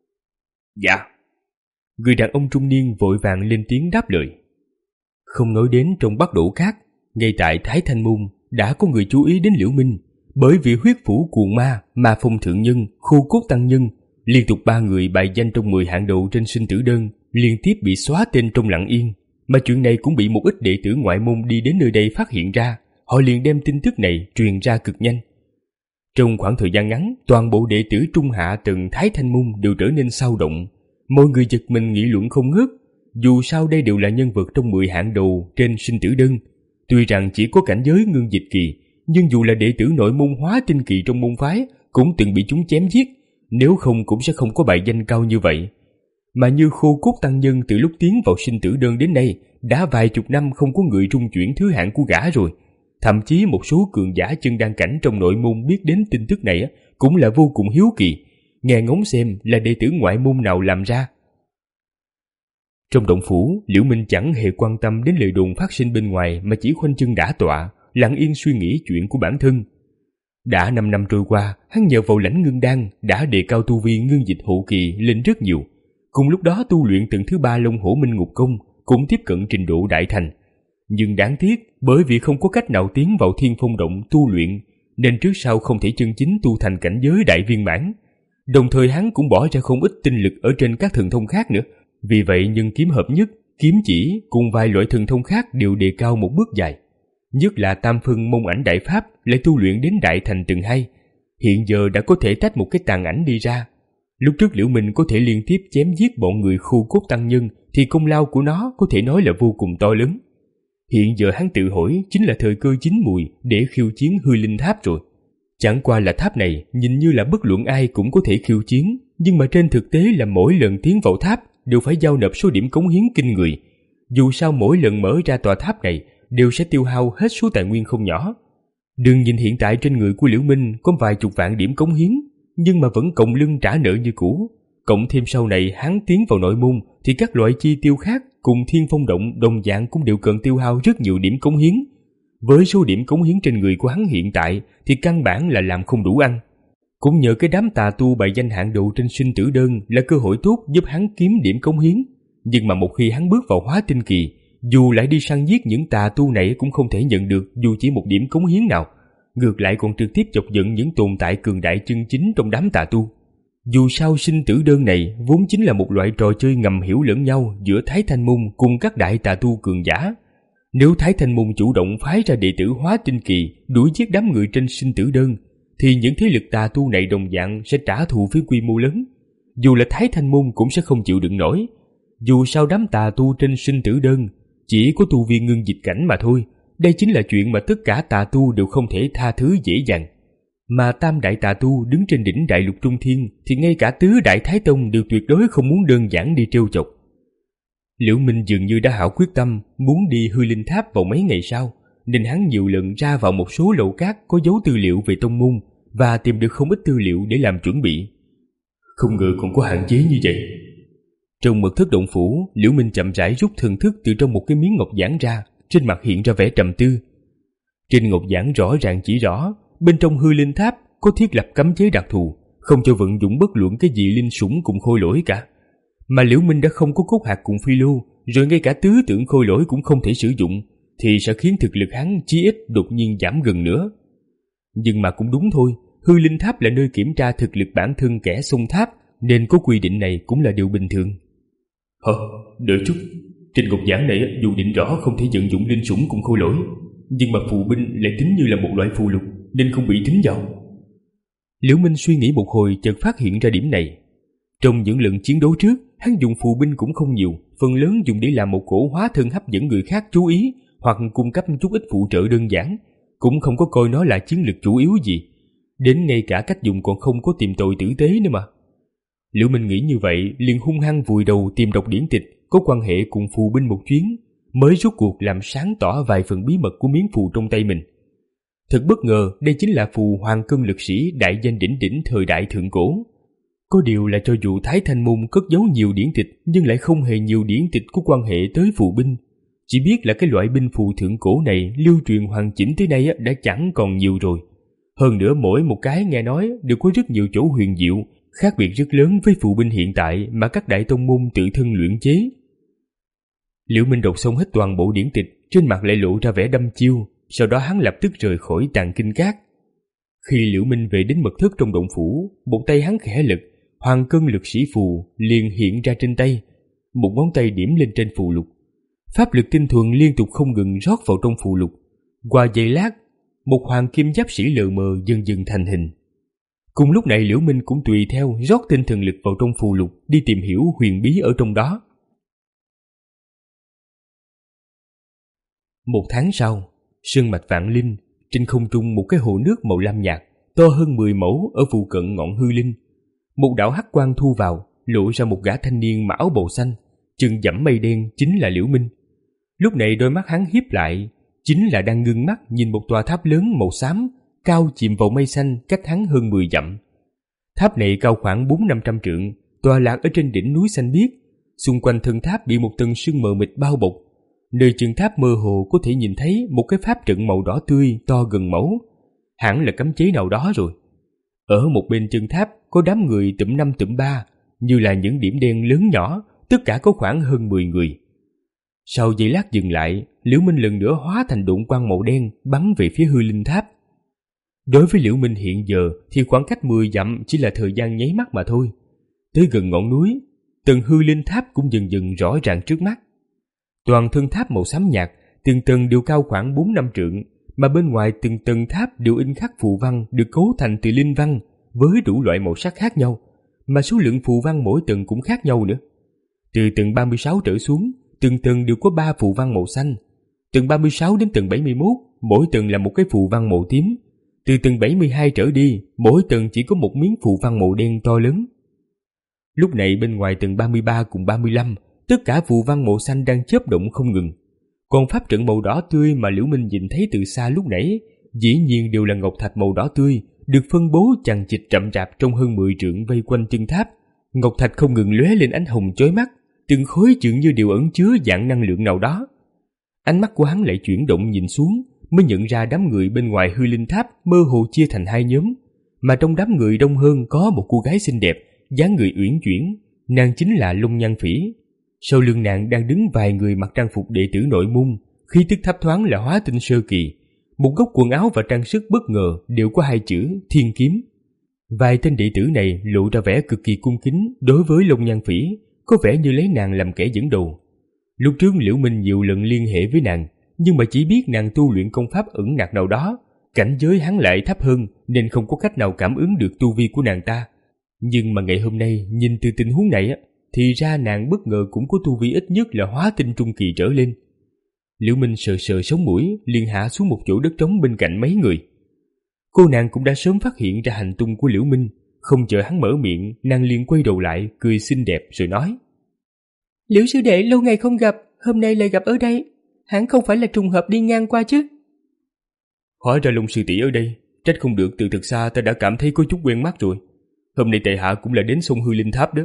Dạ. Người đàn ông trung niên vội vàng lên tiếng đáp lời. Không nói đến trong Bắc Đổ Cát, ngay tại Thái Thanh Môn đã có người chú ý đến Liễu Minh, Bởi vì huyết phủ cuồng ma, ma phong thượng nhân, khô cốt tăng nhân, liên tục ba người bài danh trong mười hạng đầu trên sinh tử đơn liên tiếp bị xóa tên trong lặng yên, mà chuyện này cũng bị một ít đệ tử ngoại môn đi đến nơi đây phát hiện ra. Họ liền đem tin tức này truyền ra cực nhanh. Trong khoảng thời gian ngắn, toàn bộ đệ tử trung hạ tầng Thái Thanh Môn đều trở nên xao động. Mọi người giật mình nghị luận không ngớt. Dù sao đây đều là nhân vật trong mười hạng đầu trên sinh tử đơn. Tuy rằng chỉ có cảnh giới ngưng dịch kỳ, nhưng dù là đệ tử nội môn hóa tinh kỳ trong môn phái cũng từng bị chúng chém giết, nếu không cũng sẽ không có bài danh cao như vậy. Mà như khô cốt tăng nhân từ lúc tiến vào sinh tử đơn đến nay, đã vài chục năm không có người trung chuyển thứ hạng của gã rồi. Thậm chí một số cường giả chân đan cảnh trong nội môn biết đến tin tức này cũng là vô cùng hiếu kỳ, nghe ngóng xem là đệ tử ngoại môn nào làm ra. Trong động phủ, Liễu Minh chẳng hề quan tâm đến lời đồn phát sinh bên ngoài mà chỉ khoanh chân đả tọa, lặng yên suy nghĩ chuyện của bản thân. Đã năm năm trôi qua, hắn nhờ vào lãnh ngưng đan đã đề cao tu vi ngưng dịch hộ kỳ lên rất nhiều. Cùng lúc đó tu luyện tầng thứ ba Long Hổ Minh Ngục Công cũng tiếp cận trình độ đại thành. Nhưng đáng tiếc, bởi vì không có cách nào tiến vào Thiên Phong Động tu luyện, nên trước sau không thể chân chính tu thành cảnh giới đại viên mãn. Đồng thời hắn cũng bỏ ra không ít tinh lực ở trên các thần thông khác nữa. Vì vậy nhân kiếm hợp nhất, kiếm chỉ cùng vài loại thần thông khác đều đề cao một bước dài. Nhất là tam phân mông ảnh đại pháp lại tu luyện đến đại thành tầng hai. Hiện giờ đã có thể tách một cái tàn ảnh đi ra. Lúc trước Liễu Minh có thể liên tiếp chém giết bọn người khô cốt tăng nhân thì công lao của nó có thể nói là vô cùng to lớn. Hiện giờ hắn tự hỏi chính là thời cơ chín mùi để khiêu chiến Hư Linh Tháp rồi. Chẳng qua là tháp này nhìn như là bất luận ai cũng có thể khiêu chiến, nhưng mà trên thực tế là mỗi lần tiến vào tháp đều phải giao nộp số điểm cống hiến kinh người. Dù sao mỗi lần mở ra tòa tháp này đều sẽ tiêu hao hết số tài nguyên không nhỏ. Đừng nhìn hiện tại trên người của Liễu Minh có vài chục vạn điểm cống hiến, nhưng mà vẫn cộng lưng trả nợ như cũ. Cộng thêm sau này hắn tiến vào nội môn thì các loại chi tiêu khác cùng Thiên Phong Động đồng dạng cũng đều cần tiêu hao rất nhiều điểm cống hiến. Với số điểm cống hiến trên người của hắn hiện tại thì căn bản là làm không đủ ăn. Cũng nhờ cái đám tà tu bài danh hạng đầu trên sinh tử đơn là cơ hội tốt giúp hắn kiếm điểm cống hiến. Nhưng mà một khi hắn bước vào hóa tinh kỳ, dù lại đi săn giết những tà tu này cũng không thể nhận được dù chỉ một điểm cống hiến nào. Ngược lại còn trực tiếp chọc giận những tồn tại cường đại chân chính trong đám tà tu. Dù sao sinh tử đơn này vốn chính là một loại trò chơi ngầm hiểu lẫn nhau giữa Thái Thanh Môn cùng các đại tà tu cường giả. Nếu Thái Thanh Môn chủ động phái ra đệ tử hóa tinh kỳ đuổi giết đám người trên sinh tử đơn, thì những thế lực tà tu này đồng dạng sẽ trả thù với quy mô lớn. Dù là Thái Thanh Môn cũng sẽ không chịu đựng nổi. Dù sao đám tà tu trên sinh tử đơn chỉ có tu vi ngưng dịch cảnh mà thôi. Đây chính là chuyện mà tất cả tà tu đều không thể tha thứ dễ dàng. Mà tam đại tà tu đứng trên đỉnh đại lục trung thiên thì ngay cả tứ đại thái tông đều tuyệt đối không muốn đơn giản đi trêu chọc. Liễu Minh dường như đã hảo quyết tâm muốn đi Hư Linh Tháp vào mấy ngày sau, nên hắn nhiều lần ra vào một số lầu cát có dấu tư liệu về tông môn và tìm được không ít tư liệu để làm chuẩn bị. Không ngờ còn có hạn chế như vậy. Trong mật thất động phủ, Liễu Minh chậm rãi rút thần thức từ trong một cái miếng ngọc giản ra, trên mặt hiện ra vẻ trầm tư. Trên ngọc giản rõ ràng chỉ rõ, bên trong Hư Linh Tháp có thiết lập cấm chế đặc thù, không cho vận dụng bất luận cái gì linh sủng cùng khôi lỗi cả. Mà Liễu Minh đã không có cốt hạt cùng phi lô, rồi ngay cả tứ tưởng khôi lỗi cũng không thể sử dụng, thì sẽ khiến thực lực hắn chí ít đột nhiên giảm gần nữa. Nhưng mà cũng đúng thôi, Hư Linh Tháp là nơi kiểm tra thực lực bản thân kẻ xông tháp, nên có quy định này cũng là điều bình thường. Hả? Đợi chút, trên ngọc giản này dù định rõ không thể vận dụng linh sủng cùng khôi lỗi, nhưng mà phù binh lại tính như là một loại phù lục nên không bị tính vào. Liễu Minh suy nghĩ một hồi chợt phát hiện ra điểm này. Trong những lần chiến đấu trước, hắn dùng phù binh cũng không nhiều, phần lớn dùng để làm một cổ hóa thân hấp dẫn người khác chú ý hoặc cung cấp chút ít phụ trợ đơn giản, cũng không có coi nó là chiến lược chủ yếu gì. Đến ngay cả cách dùng còn không có tìm tòi tử tế nữa mà. Liễu Minh nghĩ như vậy liền hung hăng vùi đầu tìm đọc điển tịch có quan hệ cùng phù binh một chuyến, mới rốt cuộc làm sáng tỏ vài phần bí mật của miếng phù trong tay mình. Thật bất ngờ, đây chính là phù Hoàng Cân Lực Sĩ đại danh đỉnh đỉnh thời đại thượng cổ. Có điều là cho dù Thái Thanh Môn cất giấu nhiều điển tịch nhưng lại không hề nhiều điển tịch có quan hệ tới phù binh. Chỉ biết là cái loại binh phù thượng cổ này lưu truyền hoàn chỉnh tới nay đã chẳng còn nhiều rồi. Hơn nữa mỗi một cái nghe nói đều có rất nhiều chỗ huyền diệu, khác biệt rất lớn với phù binh hiện tại mà các đại tông môn tự thân luyện chế. Liễu Minh đọc xong hết toàn bộ điển tịch, trên mặt lại lộ ra vẻ đăm chiêu, sau đó hắn lập tức rời khỏi Tàng Kinh Các. Khi Liễu Minh về đến mật thất trong động phủ, một tay hắn khẽ lực, hoàng cân lực sĩ phù liền hiện ra trên tay, một ngón tay điểm lên trên phù lục. Pháp lực tinh thuần liên tục không ngừng rót vào trong phù lục. Qua giây lát, một hoàng kim giáp sĩ lờ mờ dần dần thành hình. Cùng lúc này Liễu Minh cũng tùy theo rót tinh thần lực vào trong phù lục đi tìm hiểu huyền bí ở trong đó. Một tháng sau, sơn mạch Vạn Linh, trên không trung một cái hồ nước màu lam nhạt, to hơn mười mẫu ở phụ cận ngọn hư linh. Một đạo hắc quang thu vào, lộ ra một gã thanh niên mặc áo bào xanh, chân dẫm mây đen chính là Liễu Minh. Lúc này đôi mắt hắn híp lại, chính là đang ngưng mắt nhìn một tòa tháp lớn màu xám, cao chìm vào mây xanh cách hắn hơn mười dặm. Tháp này cao khoảng bốn năm trăm trượng, tọa lạc ở trên đỉnh núi xanh biếc. Xung quanh thân tháp bị một tầng sương mờ mịt bao bọc. Nơi chân tháp mơ hồ có thể nhìn thấy một cái pháp trận màu đỏ tươi to gần mẫu, hẳn là cấm chế nào đó rồi. Ở một bên chân tháp có đám người tụm năm tụm ba, như là những điểm đen lớn nhỏ, tất cả có khoảng hơn mười người. Sau giây lát dừng lại, Liễu Minh lần nữa hóa thành độn quang màu đen bắn về phía hư linh tháp. Đối với Liễu Minh hiện giờ thì khoảng cách mười dặm chỉ là thời gian nháy mắt mà thôi. Tới gần ngọn núi, tầng hư linh tháp cũng dần dần rõ ràng trước mắt. Toàn thân tháp màu xám nhạt, từng tầng đều cao khoảng bốn năm trượng, mà bên ngoài từng tầng tháp đều in khắc phù văn được cấu thành từ linh văn với đủ loại màu sắc khác nhau, mà số lượng phù văn mỗi tầng cũng khác nhau nữa. Từ tầng ba mươi sáu trở xuống, từng tầng đều có ba phù văn màu xanh. Tầng ba mươi sáu đến tầng bảy mươi mốt, mỗi tầng là một cái phù văn màu tím. Từ tầng bảy mươi hai trở đi, mỗi tầng chỉ có một miếng phù văn màu đen to lớn. Lúc này bên ngoài tầng ba mươi ba cùng ba mươi lăm, tất cả phù văn màu xanh đang chớp động không ngừng. Còn pháp trận màu đỏ tươi mà Liễu Minh nhìn thấy từ xa lúc nãy, dĩ nhiên đều là ngọc thạch màu đỏ tươi, được phân bố chằng chịt rậm rạp trong hơn mười trượng vây quanh chân tháp. Ngọc thạch không ngừng lóe lên ánh hồng chói mắt, từng khối dường như đều ẩn chứa dạng năng lượng nào đó. Ánh mắt của hắn lại chuyển động nhìn xuống, mới nhận ra đám người bên ngoài hư linh tháp mơ hồ chia thành hai nhóm, mà trong đám người đông hơn có một cô gái xinh đẹp, dáng người uyển chuyển, nàng chính là Long Nhan Phỉ. Sau lưng nàng đang đứng vài người mặc trang phục đệ tử nội môn, khí tức thấp thoáng là hóa tinh sơ kỳ. Một góc quần áo và trang sức bất ngờ đều có hai chữ Thiên Kiếm. Vài tên đệ tử này lộ ra vẻ cực kỳ cung kính đối với Long Nhan Phỉ, có vẻ như lấy nàng làm kẻ dẫn đầu. Lúc trước Liễu Minh nhiều lần liên hệ với nàng, nhưng mà chỉ biết nàng tu luyện công pháp ẩn nặc nào đó, cảnh giới hắn lại thấp hơn nên không có cách nào cảm ứng được tu vi của nàng ta. Nhưng mà ngày hôm nay nhìn từ tình huống này á, thì ra nàng bất ngờ cũng có tu vi ít nhất là hóa tinh trung kỳ trở lên. Liễu Minh sờ sờ sống mũi, liền hạ xuống một chỗ đất trống bên cạnh mấy người. Cô nàng cũng đã sớm phát hiện ra hành tung của Liễu Minh, không chờ hắn mở miệng, nàng liền quay đầu lại, cười xinh đẹp rồi nói: Liễu sư đệ lâu ngày không gặp, hôm nay lại gặp ở đây, hẳn không phải là trùng hợp đi ngang qua chứ? Hóa ra Long sư tỷ ở đây, trách không được từ thực xa ta đã cảm thấy có chút quen mắt rồi. Hôm nay tại hạ cũng là đến sông hư linh tháp đó.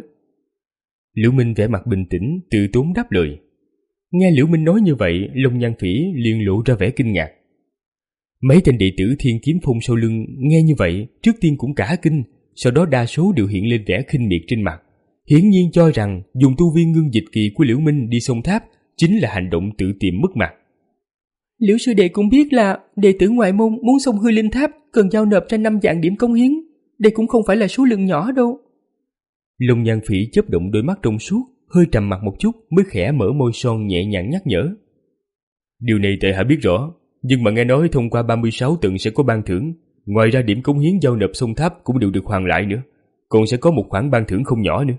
Liễu Minh vẻ mặt bình tĩnh, từ tốn đáp lời. Nghe Liễu Minh nói như vậy, Long Nhan Phỉ liền lộ ra vẻ kinh ngạc. Mấy tên đệ tử Thiên Kiếm Phong sau lưng nghe như vậy, trước tiên cũng cả kinh, sau đó đa số đều hiện lên vẻ khinh miệt trên mặt, hiển nhiên cho rằng dùng tu vi ngưng dịch kỳ của Liễu Minh đi sông tháp chính là hành động tự tìm mất mặt. Liễu sư đệ cũng biết là đệ tử ngoại môn muốn xông hư linh tháp cần giao nộp ra năm vạn điểm công hiến, đây cũng không phải là số lượng nhỏ đâu. Long Nhan Phỉ chớp động đôi mắt trong suốt, hơi trầm mặt một chút mới khẽ mở môi son nhẹ nhàng nhắc nhở. Điều này tại hạ biết rõ, nhưng mà nghe nói thông qua ba mươi sáu tầng sẽ có ban thưởng, ngoài ra điểm cống hiến giao nộp sông tháp cũng đều được hoàn lại nữa, còn sẽ có một khoản ban thưởng không nhỏ nữa.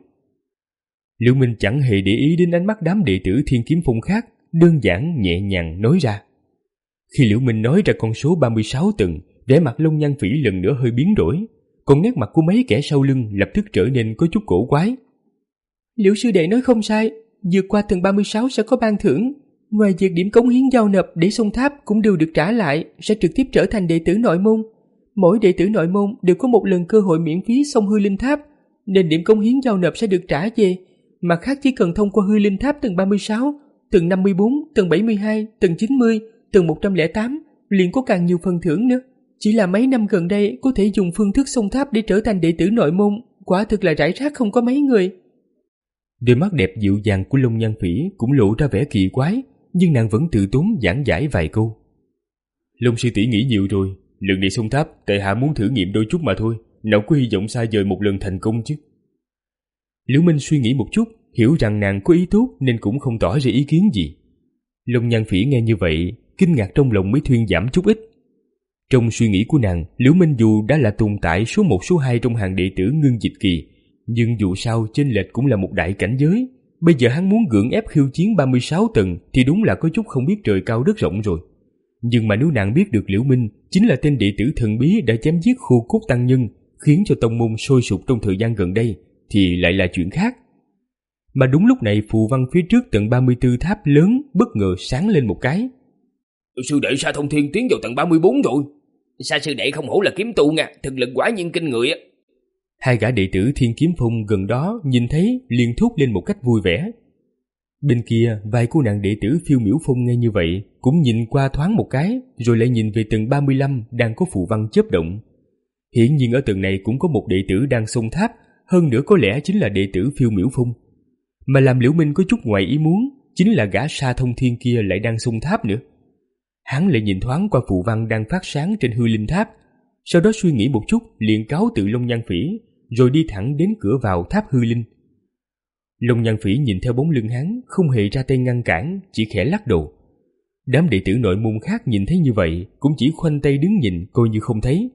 Liễu Minh chẳng hề để ý đến ánh mắt đám đệ tử Thiên Kiếm Phong khác, đơn giản nhẹ nhàng nói ra. Khi Liễu Minh nói ra con số ba mươi sáu tầng, vẻ mặt Long Nhan Phỉ lần nữa hơi biến đổi, còn nét mặt của mấy kẻ sau lưng lập tức trở nên có chút cổ quái. Liễu sư đệ nói không sai, vượt qua tầng ba mươi sáu sẽ có ban thưởng, ngoài việc điểm cống hiến giao nộp để xông tháp cũng đều được trả lại, sẽ trực tiếp trở thành đệ tử nội môn. Mỗi đệ tử nội môn đều có một lần cơ hội miễn phí xông hư linh tháp, nên điểm cống hiến giao nộp sẽ được trả về. Mặt khác chỉ cần thông qua hư linh tháp tầng ba mươi sáu, tầng năm mươi bốn, tầng bảy mươi hai, tầng chín mươi, tầng một trăm lẻ tám liền có càng nhiều phần thưởng nữa. Chỉ là mấy năm gần đây có thể dùng phương thức xông tháp để trở thành đệ tử nội môn, quả thực là rải rác không có mấy người. Đôi mắt đẹp dịu dàng của Long Nhan Phỉ cũng lộ ra vẻ kỳ quái, nhưng nàng vẫn tự tốn giảng giải vài câu. Long sư tỷ nghĩ nhiều rồi, lần này xông tháp tại hạ muốn thử nghiệm đôi chút mà thôi, nào có hy vọng xa vời một lần thành công chứ. Liễu Minh suy nghĩ một chút, hiểu rằng nàng có ý tốt nên cũng không tỏ ra ý kiến gì. Long Nhan Phỉ nghe như vậy, kinh ngạc trong lòng mới thuyên giảm chút ít. Trong suy nghĩ của nàng, Liễu Minh dù đã là tồn tại số một số hai trong hàng đệ tử Ngưng Dịch Kỳ, nhưng dù sao chênh lệch cũng là một đại cảnh giới. Bây giờ hắn muốn gượng ép khiêu chiến ba mươi sáu tầng thì đúng là có chút không biết trời cao đất rộng rồi. Nhưng mà nếu nàng biết được Liễu Minh chính là tên đệ tử thần bí đã chém giết Khô Cốt Tăng Nhân, khiến cho tông môn sôi sục trong thời gian gần đây, thì lại là chuyện khác. Mà đúng lúc này phù văn phía trước tầng ba mươi tư tháp lớn bất ngờ sáng lên một cái. Sư đệ Sa Thông Thiên tiến vào tầng ba mươi bốn rồi. Sa sư đệ không hổ là kiếm tu nha, thực lực quả nhiên kinh người á. Hai gã đệ tử Thiên Kiếm Phong gần đó nhìn thấy liền thốt lên một cách vui vẻ. Bên kia vài cô nàng đệ tử Phiêu Miểu Phong nghe như vậy cũng nhìn qua thoáng một cái, rồi lại nhìn về tầng ba mươi lăm đang có phù văn chớp động. Hiển nhiên ở tầng này cũng có một đệ tử đang xông tháp, hơn nữa có lẽ chính là đệ tử Phiêu Miểu Phong. Mà làm Liễu Minh có chút ngoài ý muốn chính là gã Sa Thông Thiên kia lại đang xông tháp nữa. Hắn lại nhìn thoáng qua phù văn đang phát sáng trên hư linh tháp, sau đó suy nghĩ một chút liền cáo từ Long Nhan Phỉ, rồi đi thẳng đến cửa vào tháp hư linh. Long Nhan Phỉ nhìn theo bóng lưng hắn, không hề ra tay ngăn cản, chỉ khẽ lắc đầu. Đám đệ tử nội môn khác nhìn thấy như vậy cũng chỉ khoanh tay đứng nhìn coi như không thấy.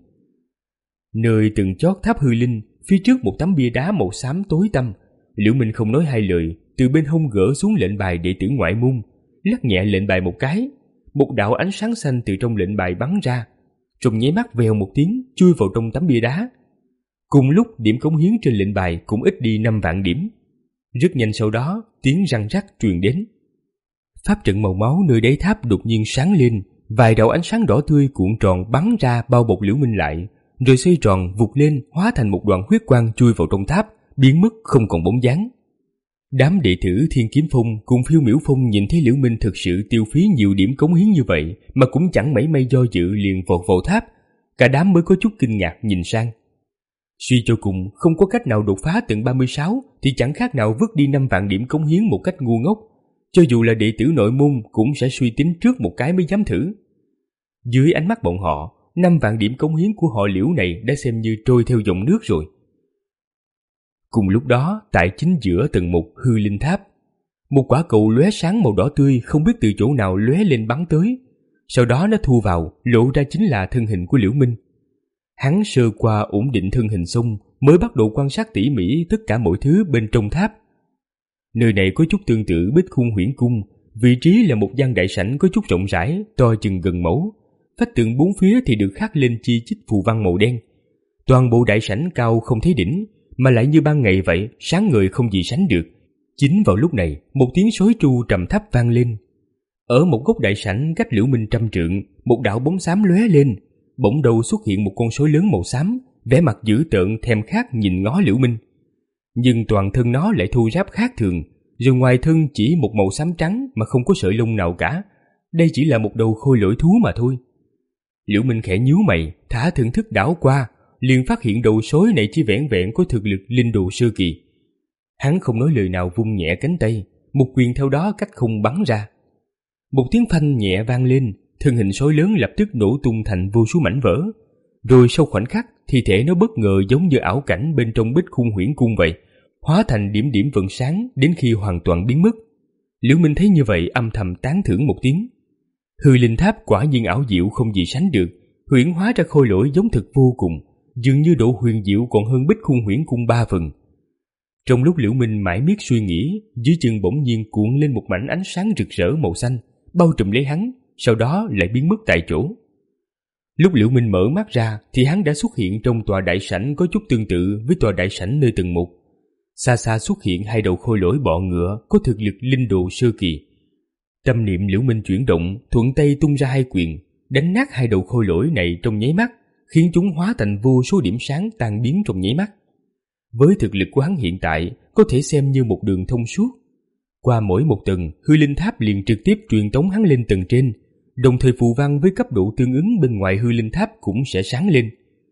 Nơi từng chót tháp hư linh, phía trước một tấm bia đá màu xám tối tăm. Liễu Minh không nói hai lời, từ bên hông gỡ xuống lệnh bài đệ tử ngoại môn, lắc nhẹ lệnh bài một cái, một đạo ánh sáng xanh từ trong lệnh bài bắn ra, trong nháy mắt vèo một tiếng chui vào trong tấm bia đá. Cùng lúc điểm cống hiến trên lệnh bài cũng ít đi năm vạn điểm. Rất nhanh sau đó tiếng răng rắc truyền đến. Pháp trận màu máu nơi đáy tháp đột nhiên sáng lên, vài đạo ánh sáng đỏ tươi cuộn tròn bắn ra bao bọc Liễu Minh lại, rồi xoay tròn vụt lên hóa thành một đoàn huyết quang chui vào trong tháp, biến mất không còn bóng dáng. Đám đệ tử Thiên Kiếm Phong cùng Phiêu Miểu Phong nhìn thấy Liễu Minh thực sự tiêu phí nhiều điểm cống hiến như vậy mà cũng chẳng mảy may do dự liền vọt vào tháp. Cả đám mới có chút kinh ngạc nhìn sang. Suy cho cùng không có cách nào đột phá tầng ba mươi sáu thì chẳng khác nào vứt đi năm vạn điểm cống hiến một cách ngu ngốc. Cho dù là đệ tử nội môn cũng sẽ suy tính trước một cái mới dám thử. Dưới ánh mắt bọn họ, năm vạn điểm cống hiến của họ Liễu này đã xem như trôi theo dòng nước rồi. Cùng lúc đó, tại chính giữa tầng một hư linh tháp, một quả cầu lóe sáng màu đỏ tươi không biết từ chỗ nào lóe lên bắn tới. Sau đó nó thu vào, lộ ra chính là thân hình của Liễu Minh. Hắn sơ qua ổn định thân hình xong mới bắt đầu quan sát tỉ mỉ tất cả mọi thứ bên trong tháp. Nơi này có chút tương tự Bích Khung Huyễn Cung, vị trí là một gian đại sảnh có chút rộng rãi, to chừng gần mẫu. Vách tường bốn phía thì được khắc lên chi chít phù văn màu đen. Toàn bộ đại sảnh cao không thấy đỉnh, mà lại như ban ngày vậy, sáng ngời không gì sánh được. Chính vào lúc này, một tiếng sói tru trầm thấp vang lên. Ở một góc đại sảnh cách Liễu Minh trăm trượng, một đạo bóng xám lóe lên, bỗng đầu xuất hiện một con sói lớn màu xám, vẻ mặt dữ tợn thèm khát nhìn ngó Liễu Minh. Nhưng toàn thân nó lại thô ráp khác thường, rồi ngoài thân chỉ một màu xám trắng mà không có sợi lông nào cả. Đây chỉ là một đầu khôi lỗi thú mà thôi. Liễu Minh khẽ nhíu mày, thả thần thức đảo qua, liền phát hiện đầu sói này chỉ vẻn vẹn có thực lực linh đồ sơ kỳ. Hắn không nói lời nào vung nhẹ cánh tay, một quyền theo đó cách không bắn ra. Một tiếng phanh nhẹ vang lên, thân hình sói lớn lập tức nổ tung thành vô số mảnh vỡ. Rồi sau khoảnh khắc, thi thể nó bất ngờ giống như ảo cảnh bên trong Bích Khung Huyễn Cung vậy, hóa thành điểm điểm vầng sáng đến khi hoàn toàn biến mất. Liễu Minh thấy như vậy âm thầm tán thưởng một tiếng. Hư linh tháp quả nhiên ảo diệu không gì sánh được, huyễn hóa ra khôi lỗi giống thực vô cùng, dường như độ huyền diệu còn hơn Bích Khung Huyễn Cung ba phần. Trong lúc Liễu Minh mãi miết suy nghĩ, dưới chân bỗng nhiên cuộn lên một mảnh ánh sáng rực rỡ màu xanh, bao trùm lấy hắn, sau đó lại biến mất tại chỗ. Lúc Liễu Minh mở mắt ra thì hắn đã xuất hiện trong tòa đại sảnh có chút tương tự với tòa đại sảnh nơi tầng một. Xa xa xuất hiện hai đầu khôi lỗi bọ ngựa có thực lực linh đồ sơ kỳ. Tâm niệm Liễu Minh chuyển động, thuận tay tung ra hai quyền, đánh nát hai đầu khôi lỗi này trong nháy mắt, khiến chúng hóa thành vô số điểm sáng tan biến trong nháy mắt. Với thực lực của hắn hiện tại, có thể xem như một đường thông suốt. Qua mỗi một tầng, hư linh tháp liền trực tiếp truyền tống hắn lên tầng trên, đồng thời phù văn với cấp độ tương ứng bên ngoài hư linh tháp cũng sẽ sáng lên.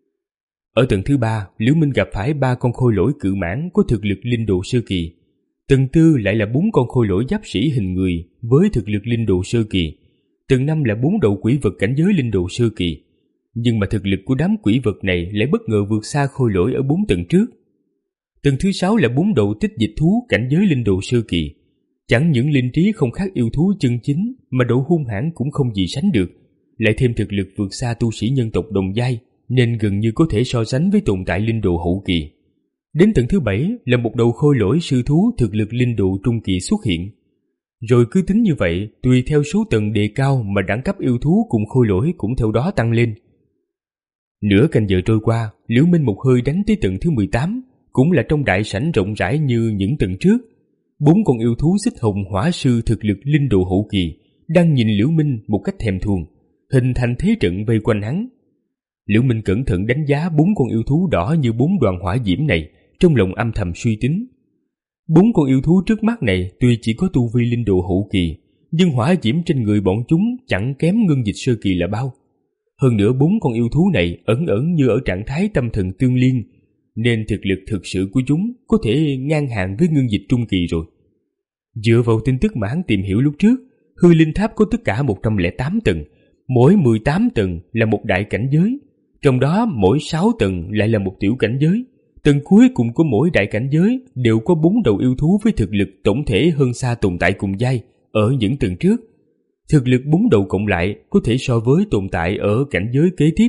Ở tầng thứ ba, Liễu Minh gặp phải ba con khôi lỗi cự mãng có thực lực linh đồ sơ kỳ. Tầng tư lại là bốn con khôi lỗi giáp sĩ hình người với thực lực linh đồ sơ kỳ. Tầng năm là bốn đầu quỷ vật cảnh giới linh đồ sơ kỳ. Nhưng mà thực lực của đám quỷ vật này lại bất ngờ vượt xa khôi lỗi ở bốn tầng trước. Tầng thứ sáu là bốn đầu tích dịch thú cảnh giới linh đồ sơ kỳ. Chẳng những linh trí không khác yêu thú chân chính, mà độ hung hãn cũng không gì sánh được, lại thêm thực lực vượt xa tu sĩ nhân tộc đồng giai, nên gần như có thể so sánh với tồn tại linh đồ hậu kỳ. Đến tầng thứ bảy là một đầu khôi lỗi sư thú thực lực linh đồ trung kỳ xuất hiện. Rồi cứ tính như vậy, tùy theo số tầng đề cao mà đẳng cấp yêu thú cùng khôi lỗi cũng theo đó tăng lên. Nửa canh giờ trôi qua, Liễu Minh một hơi đánh tới tầng thứ mười tám, cũng là trong đại sảnh rộng rãi như những tầng trước. Bốn con yêu thú xích hồng hỏa sư thực lực linh đồ hậu kỳ đang nhìn Liễu Minh một cách thèm thuồng, hình thành thế trận vây quanh hắn. Liễu Minh cẩn thận đánh giá bốn con yêu thú đỏ như bốn đoàn hỏa diễm này, trong lòng âm thầm suy tính. Bốn con yêu thú trước mắt này tuy chỉ có tu vi linh đồ hậu kỳ, nhưng hỏa diễm trên người bọn chúng chẳng kém ngưng dịch sơ kỳ là bao. Hơn nữa bốn con yêu thú này ẩn ẩn như ở trạng thái tâm thần tương liên, nên thực lực thực sự của chúng có thể ngang hàng với ngưng dịch trung kỳ rồi. Dựa vào tin tức mà hắn tìm hiểu lúc trước, hư linh tháp có tất cả một trăm lẻ tám tầng, mỗi mười tám tầng là một đại cảnh giới, trong đó mỗi sáu tầng lại là một tiểu cảnh giới. Tầng cuối cùng của mỗi đại cảnh giới đều có bốn đầu yêu thú với thực lực tổng thể hơn xa tồn tại cùng giai ở những tầng trước. Thực lực bốn đầu cộng lại có thể so với tồn tại ở cảnh giới kế tiếp.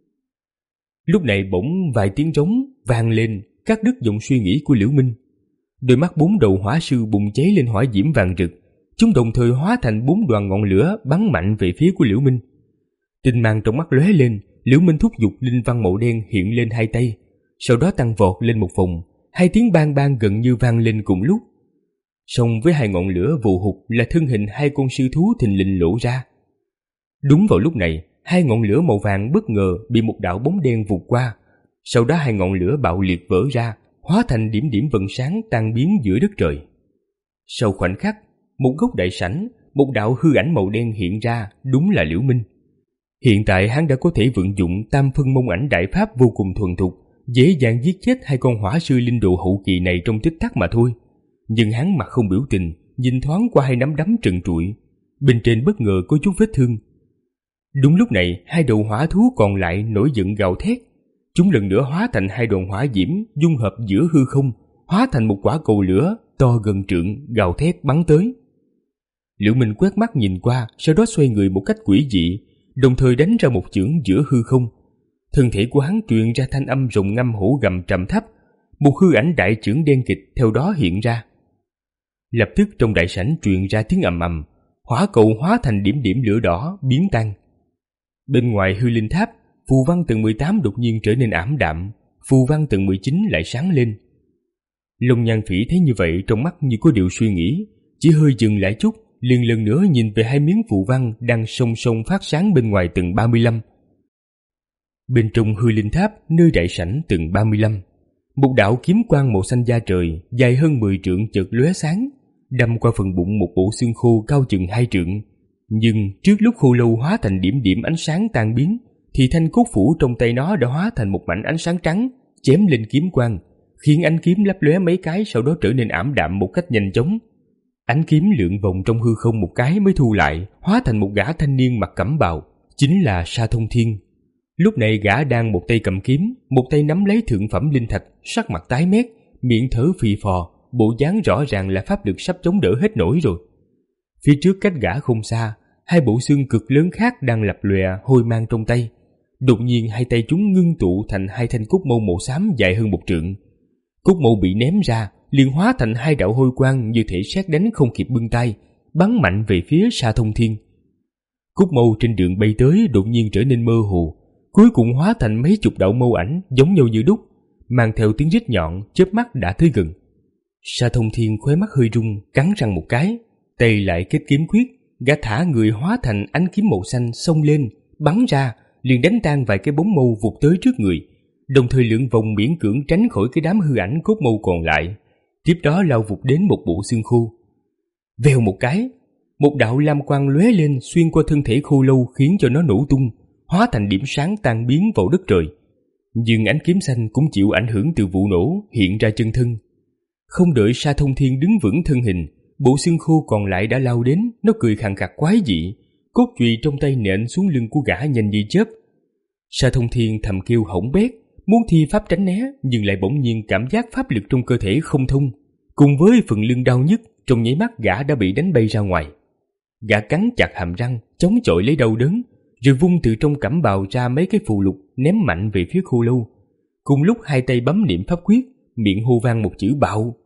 Lúc này bỗng vài tiếng trống vang lên, cắt đứt dòng suy nghĩ của Liễu Minh. Đôi mắt bốn đầu hỏa sư bùng cháy lên hỏa diễm vàng rực, chúng đồng thời hóa thành bốn đoàn ngọn lửa bắn mạnh về phía của Liễu Minh. Tinh mang trong mắt lóe lên, Liễu Minh thúc giục linh văn màu đen hiện lên hai tay, sau đó tăng vọt lên một vòng, hai tiếng bang bang gần như vang lên cùng lúc. Song với hai ngọn lửa vù hụt là thân hình hai con sư thú thình lình lộ ra. Đúng vào lúc này, hai ngọn lửa màu vàng bất ngờ bị một đạo bóng đen vụt qua, sau đó hai ngọn lửa bạo liệt vỡ ra, hóa thành điểm điểm vầng sáng tan biến giữa đất trời. Sau khoảnh khắc, một góc đại sảnh, một đạo hư ảnh màu đen hiện ra, đúng là Liễu Minh. Hiện tại hắn đã có thể vận dụng tam phân mông ảnh đại pháp vô cùng thuần thục, dễ dàng giết chết hai con hỏa sư linh đồ hậu kỳ này trong tích tắc mà thôi. Nhưng hắn mặt không biểu tình, nhìn thoáng qua hai nắm đấm trần trụi, bên trên bất ngờ có chút vết thương. Đúng lúc này, hai đầu hỏa thú còn lại nổi giận gào thét. Chúng lần nữa hóa thành hai đoàn hỏa diễm dung hợp giữa hư không, hóa thành một quả cầu lửa to gần trượng gào thét bắn tới. Liễu Minh quét mắt nhìn qua, sau đó xoay người một cách quỷ dị, đồng thời đánh ra một chưởng giữa hư không. Thân thể của hắn truyền ra thanh âm rồng ngâm hổ gầm trầm thấp, một hư ảnh đại chưởng đen kịch theo đó hiện ra. Lập tức trong đại sảnh truyền ra tiếng ầm ầm, hỏa cầu hóa thành điểm điểm lửa đỏ biến tan. Bên ngoài hư linh tháp, phù văn tầng mười tám đột nhiên trở nên ảm đạm, phù văn tầng mười chín lại sáng lên. Long Nhan Phỉ thấy như vậy trong mắt như có điều suy nghĩ, chỉ hơi dừng lại chút, liền lần nữa nhìn về hai miếng phù văn đang song song phát sáng bên ngoài tầng ba mươi lăm. Bên trong hư linh tháp, nơi đại sảnh tầng ba mươi lăm, một đạo kiếm quang màu xanh da trời dài hơn mười trượng chợt lóe sáng, đâm qua phần bụng một bộ xương khô cao chừng hai trượng. Nhưng trước lúc khô lâu hóa thành điểm điểm ánh sáng tan biến, thì thanh cốt phủ trong tay nó đã hóa thành một mảnh ánh sáng trắng chém lên kiếm quang, khiến ánh kiếm lấp lóe mấy cái, sau đó trở nên ảm đạm một cách nhanh chóng. Ánh kiếm lượn vòng trong hư không một cái mới thu lại, hóa thành một gã thanh niên mặc cẩm bào, chính là Sa Thông Thiên. Lúc này gã đang một tay cầm kiếm, một tay nắm lấy thượng phẩm linh thạch, sắc mặt tái mét, miệng thở phì phò, bộ dáng rõ ràng là pháp lực sắp chống đỡ hết nổi rồi. Phía trước cách gã không xa, hai bộ xương cực lớn khác đang lập lòe hôi mang trong tay. Đột nhiên hai tay chúng ngưng tụ thành hai thanh cốt mâu màu xám dài hơn một trượng. Cốt mâu bị ném ra, liền hóa thành hai đạo hôi quang như thể sét đánh không kịp bưng tay, bắn mạnh về phía Sa Thông Thiên. Cốt mâu trên đường bay tới đột nhiên trở nên mơ hồ, cuối cùng hóa thành mấy chục đạo mâu ảnh giống nhau như đúc, mang theo tiếng rít nhọn, chớp mắt đã tới gần. Sa Thông Thiên khóe mắt hơi rung, cắn răng một cái, tay lại kết kiếm quyết, gã thả người hóa thành ánh kiếm màu xanh xông lên, bắn ra, liền đánh tan vài cái bóng mâu vụt tới trước người, đồng thời lượn vòng miễn cưỡng tránh khỏi cái đám hư ảnh cốt mâu còn lại. Tiếp đó lao vụt đến một bộ xương khô. Vèo một cái, một đạo lam quang lóe lên xuyên qua thân thể khô lâu khiến cho nó nổ tung, hóa thành điểm sáng tan biến vào đất trời. Nhưng ánh kiếm xanh cũng chịu ảnh hưởng từ vụ nổ, hiện ra chân thân. Không đợi Sa Thông Thiên đứng vững thân hình, bộ xương khô còn lại đã lao đến, nó cười khàn khặc quái dị, cốt chùy trong tay nện xuống lưng của gã nhanh như chớp. Sa Thông Thiên thầm kêu hỏng bét, muốn thi pháp tránh né nhưng lại bỗng nhiên cảm giác pháp lực trong cơ thể không thông, cùng với phần lưng đau nhức, trong nháy mắt gã đã bị đánh bay ra ngoài. Gã cắn chặt hàm răng, chống chọi lấy đau đớn, rồi vung từ trong cẩm bào ra mấy cái phù lục ném mạnh về phía Khô Lâu. Cùng lúc hai tay bấm niệm pháp quyết, miệng hô vang một chữ bạo.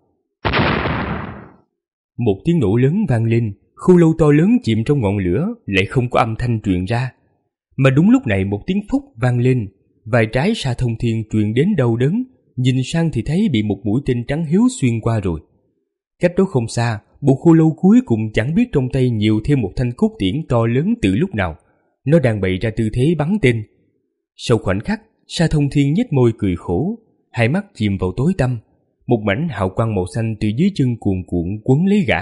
Một tiếng nổ lớn vang lên, Khô Lâu to lớn chìm trong ngọn lửa lại không có âm thanh truyền ra. Mà đúng lúc này một tiếng phúc vang lên, vai trái Sa Thông Thiên truyền đến đau đớn, nhìn sang thì thấy bị một mũi tên trắng hiếu xuyên qua rồi. Cách đó không xa, bộ Khô Lâu cuối cùng chẳng biết trong tay nhiều thêm một thanh cốt tiễn to lớn từ lúc nào. Nó đang bày ra tư thế bắn tên. Sau khoảnh khắc, Sa Thông Thiên nhếch môi cười khổ, hai mắt chìm vào tối tăm. Một mảnh hào quang màu xanh từ dưới chân cuồn cuộn quấn lấy gã.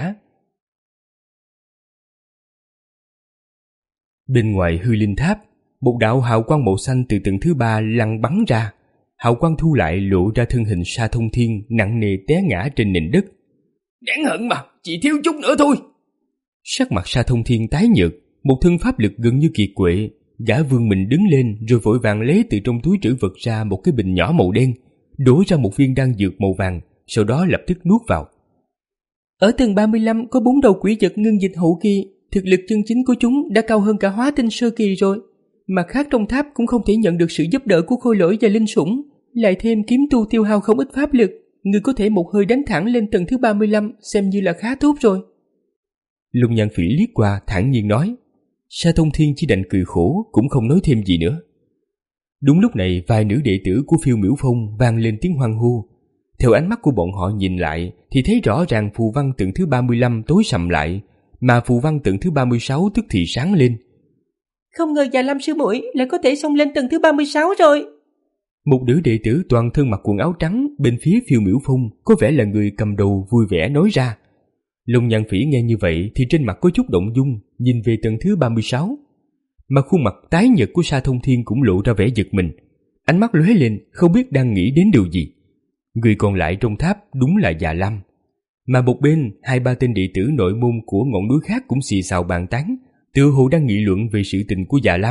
Bên ngoài Hư Linh Tháp, một đạo hào quang màu xanh từ tầng thứ ba lăn bắn ra. Hào quang thu lại lộ ra thân hình Sa Thông Thiên nặng nề té ngã trên nền đất. Đáng hận mà, chỉ thiếu chút nữa thôi. Sắc mặt Sa Thông Thiên tái nhợt, một thân pháp lực gần như kiệt quệ. Gã vươn mình đứng lên rồi vội vàng lấy từ trong túi trữ vật ra một cái bình nhỏ màu đen, đổ ra một viên đan dược màu vàng, sau đó lập tức nuốt vào. Ở tầng ba mươi lăm có bốn đầu quỷ vật ngưng dịch hậu kỳ, thực lực chân chính của chúng đã cao hơn cả hóa tinh sơ kỳ rồi. Mặt khác trong tháp cũng không thể nhận được sự giúp đỡ của Khôi Lỗi và Linh Sủng, lại thêm kiếm tu tiêu hao không ít pháp lực, người có thể một hơi đánh thẳng lên tầng thứ ba mươi lăm xem như là khá tốt rồi. Lục Nhan Phỉ liếc qua thản nhiên nói. Sa Thông Thiên chỉ đành cười khổ, cũng không nói thêm gì nữa. Đúng lúc này vài nữ đệ tử của Phiêu Miểu Phong vang lên tiếng hoan hô. Theo ánh mắt của bọn họ nhìn lại thì thấy rõ ràng phù văn tầng thứ ba mươi lăm tối sầm lại, mà phù văn tầng thứ ba mươi sáu tức thì sáng lên. Không ngờ Già Lam sư muội lại có thể xông lên tầng thứ ba mươi sáu rồi. Một nữ đệ tử toàn thân mặc quần áo trắng bên phía Phiêu Miểu Phong có vẻ là người cầm đầu vui vẻ nói ra. Long Nhan Phỉ nghe như vậy thì trên mặt có chút động dung, nhìn về tầng thứ ba mươi sáu. Mà khuôn mặt tái nhợt của Sa Thông Thiên cũng lộ ra vẻ giật mình, ánh mắt lóe lên không biết đang nghĩ đến điều gì. Người còn lại trong tháp đúng là Già Lam. Mà một bên, hai ba tên đệ tử nội môn của ngọn núi khác cũng xì xào bàn tán, tựa hồ đang nghị luận về sự tình của Già Lam.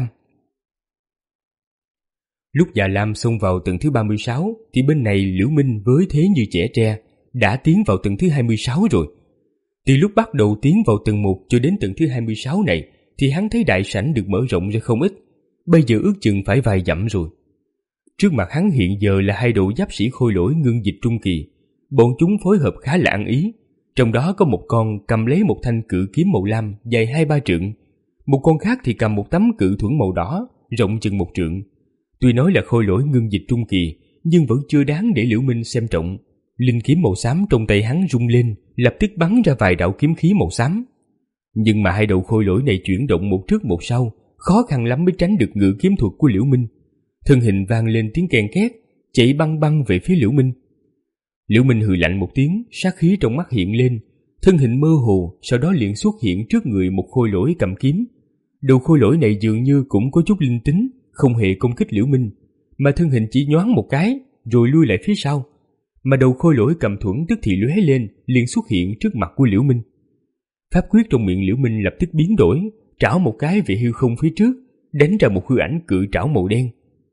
Lúc Già Lam xông vào tầng thứ ba mươi sáu thì bên này Liễu Minh với thế như trẻ tre đã tiến vào tầng thứ hai mươi sáu rồi. Từ lúc bắt đầu tiến vào tầng một cho đến tầng thứ hai mươi sáu này thì hắn thấy đại sảnh được mở rộng ra không ít, bây giờ ước chừng phải vài dặm rồi. Trước mặt hắn hiện giờ là hai đội giáp sĩ Khôi Lỗi ngưng dịch trung kỳ, bọn chúng phối hợp khá là ăn ý. Trong đó có một con cầm lấy một thanh cự kiếm màu lam dài hai ba trượng, một con khác thì cầm một tấm cự thuẫn màu đỏ rộng chừng một trượng. Tuy nói là Khôi Lỗi ngưng dịch trung kỳ, nhưng vẫn chưa đáng để Liễu Minh xem trọng. Linh kiếm màu xám trong tay hắn rung lên, lập tức bắn ra vài đạo kiếm khí màu xám. Nhưng mà hai đầu Khôi Lỗi này chuyển động một trước một sau, khó khăn lắm mới tránh được ngự kiếm thuật của Liễu Minh. Thân hình vang lên tiếng ken két, chạy băng băng về phía Liễu Minh. Liễu Minh hừ lạnh một tiếng, sát khí trong mắt hiện lên, thân hình mơ hồ, sau đó liền xuất hiện trước người một Khôi Lỗi cầm kiếm. Đầu Khôi Lỗi này dường như cũng có chút linh tính, không hề công kích Liễu Minh, mà thân hình chỉ nhoáng một cái, rồi lui lại phía sau. Mà đầu Khôi Lỗi cầm thuẫn tức thì lóe lên, liền xuất hiện trước mặt của Liễu Minh. Pháp quyết trong miệng Liễu Minh lập tức biến đổi, trảo một cái về hư không phía trước, đánh ra một hư ảnh cự trảo màu đen.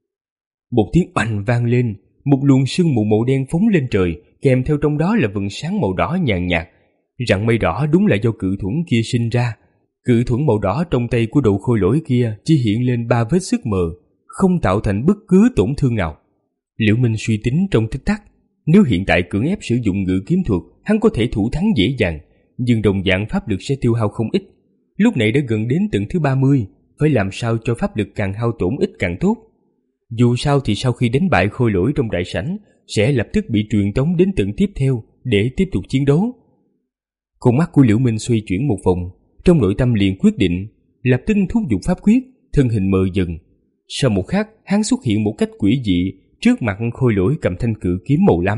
Một tiếng oanh vang lên, một luồng sương mù màu đen phóng lên trời, kèm theo trong đó là vầng sáng màu đỏ nhàn nhạt. Rặng mây đỏ đúng là do cự thuẫn kia sinh ra. Cự thuẫn màu đỏ trong tay của đầu Khôi Lỗi kia chỉ hiện lên ba vết sức mờ, không tạo thành bất cứ tổn thương nào. Liễu Minh suy tính trong tích tắc, nếu hiện tại cưỡng ép sử dụng ngự kiếm thuật, hắn có thể thủ thắng dễ dàng, nhưng đồng dạng pháp lực sẽ tiêu hao không ít. Lúc này đã gần đến tầng thứ ba mươi, phải làm sao cho pháp lực càng hao tổn ít càng tốt. Dù sao thì sau khi đánh bại Khôi Lỗi trong đại sảnh, sẽ lập tức bị truyền tống đến tầng tiếp theo để tiếp tục chiến đấu. Con mắt của Liễu Minh xoay chuyển một vòng, trong nội tâm liền quyết định, lập tức thúc giục pháp quyết, thân hình mờ dần. Sau một khắc, hắn xuất hiện một cách quỷ dị trước mặt Khôi Lỗi cầm thanh cự kiếm màu lam.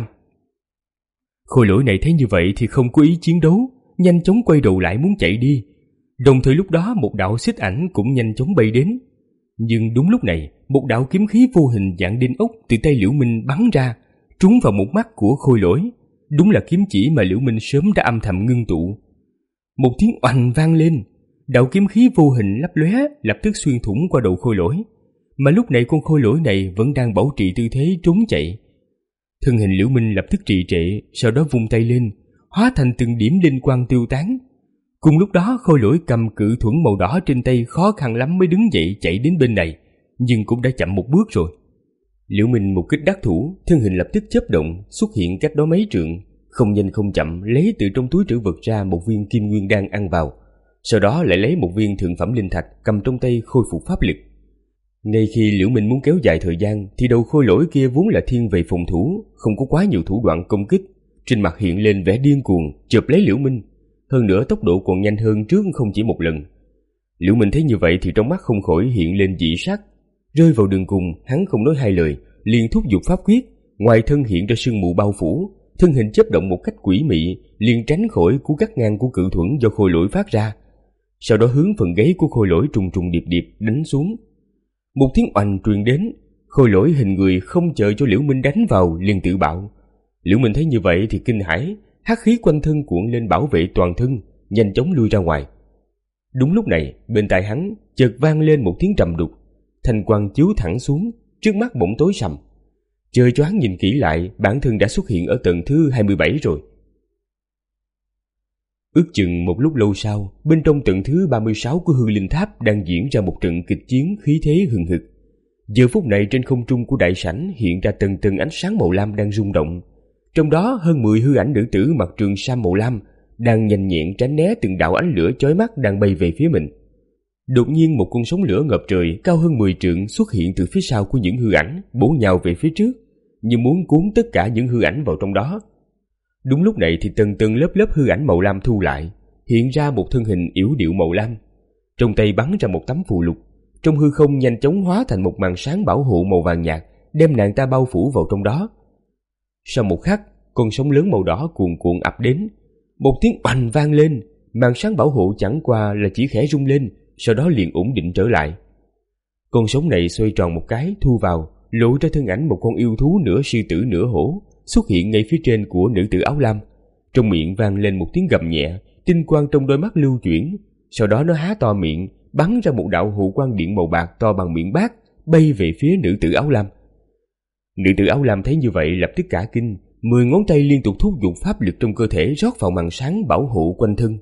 Khôi Lỗi này thấy như vậy thì không có ý chiến đấu, nhanh chóng quay đầu lại muốn chạy đi. Đồng thời lúc đó một đạo xích ảnh cũng nhanh chóng bay đến. Nhưng đúng lúc này, một đạo kiếm khí vô hình dạng đinh ốc từ tay Liễu Minh bắn ra, trúng vào một mắt của Khôi Lỗi. Đúng là kiếm chỉ mà Liễu Minh sớm đã âm thầm ngưng tụ. Một tiếng oanh vang lên, đạo kiếm khí vô hình lấp lóe lập tức xuyên thủng qua đầu Khôi Lỗi. mà lúc này con khôi lỗi này vẫn đang bảo trì tư thế trốn chạy. Thân hình Liễu Minh lập tức trì trệ, sau đó vung tay lên, hóa thành từng điểm linh quang tiêu tán. Cùng lúc đó, khôi lỗi cầm cự thuẫn màu đỏ trên tay khó khăn lắm mới đứng dậy chạy đến bên này, nhưng cũng đã chậm một bước rồi. Liễu Minh một kích đắc thủ, thân hình lập tức chớp động, xuất hiện cách đó mấy trượng, không nhanh không chậm lấy từ trong túi trữ vật ra một viên kim nguyên đan ăn vào, sau đó lại lấy một viên thượng phẩm linh thạch cầm trong tay khôi phục pháp lực. Ngay khi Liễu Minh muốn kéo dài thời gian thì đầu khôi lỗi kia vốn là thiên về phòng thủ, không có quá nhiều thủ đoạn công kích, trên mặt hiện lên vẻ điên cuồng chộp lấy Liễu Minh, hơn nữa tốc độ còn nhanh hơn trước không chỉ một lần. Liễu Minh thấy như vậy thì trong mắt không khỏi hiện lên dị sắc. Rơi vào đường cùng, hắn không nói hai lời, liền thúc giục pháp quyết, ngoài thân hiện ra sương mù bao phủ, thân hình chớp động một cách quỷ mị, liền tránh khỏi cú cắt ngang của cự thuẫn do khôi lỗi phát ra. Sau đó hướng phần gáy của khôi lỗi trùng trùng điệp điệp đánh xuống. Một tiếng oanh truyền đến, khôi lỗi hình người không chờ cho Liễu Minh đánh vào liền tự bạo. Liễu Minh thấy như vậy thì kinh hãi, hắc khí quanh thân cuộn lên bảo vệ toàn thân, nhanh chóng lui ra ngoài. Đúng lúc này, bên tai hắn chợt vang lên một tiếng trầm đục, thanh quang chiếu thẳng xuống, trước mắt bỗng tối sầm. Trời choáng nhìn kỹ lại, bản thân đã xuất hiện ở tầng thứ hai mươi bảy rồi. Ước chừng một lúc lâu sau, bên trong tầng thứ ba mươi sáu của hư linh tháp đang diễn ra một trận kịch chiến khí thế hừng hực. Giờ phút này trên không trung của đại sảnh hiện ra từng từng ánh sáng màu lam đang rung động. Trong đó hơn mười hư ảnh nữ tử mặc trường sam màu lam đang nhanh nhẹn tránh né từng đạo ánh lửa chói mắt đang bay về phía mình. Đột nhiên một con sóng lửa ngập trời cao hơn mười trượng xuất hiện từ phía sau của những hư ảnh, bổ nhào về phía trước, như muốn cuốn tất cả những hư ảnh vào trong đó. Đúng lúc này thì từng từng lớp lớp hư ảnh màu lam thu lại, hiện ra một thân hình yểu điệu màu lam. Trong tay bắn ra một tấm phù lục, trong hư không nhanh chóng hóa thành một màn sáng bảo hộ màu vàng nhạt, đem nàng ta bao phủ vào trong đó. Sau một khắc, con sóng lớn màu đỏ cuồn cuộn ập đến, một tiếng oanh vang lên, màn sáng bảo hộ chẳng qua là chỉ khẽ rung lên, sau đó liền ổn định trở lại. Con sóng này xoay tròn một cái thu vào, lộ ra thân ảnh một con yêu thú nửa sư tử nửa hổ xuất hiện ngay phía trên của nữ tử áo lam. Trong miệng vang lên một tiếng gầm nhẹ, tinh quang trong đôi mắt lưu chuyển, sau đó nó há to miệng, bắn ra một đạo hộ quang điện màu bạc to bằng miệng bát, bay về phía nữ tử áo lam. Nữ tử áo lam thấy như vậy lập tức cả kinh, mười ngón tay liên tục thúc giục pháp lực trong cơ thể rót vào màn sáng bảo hộ quanh thân.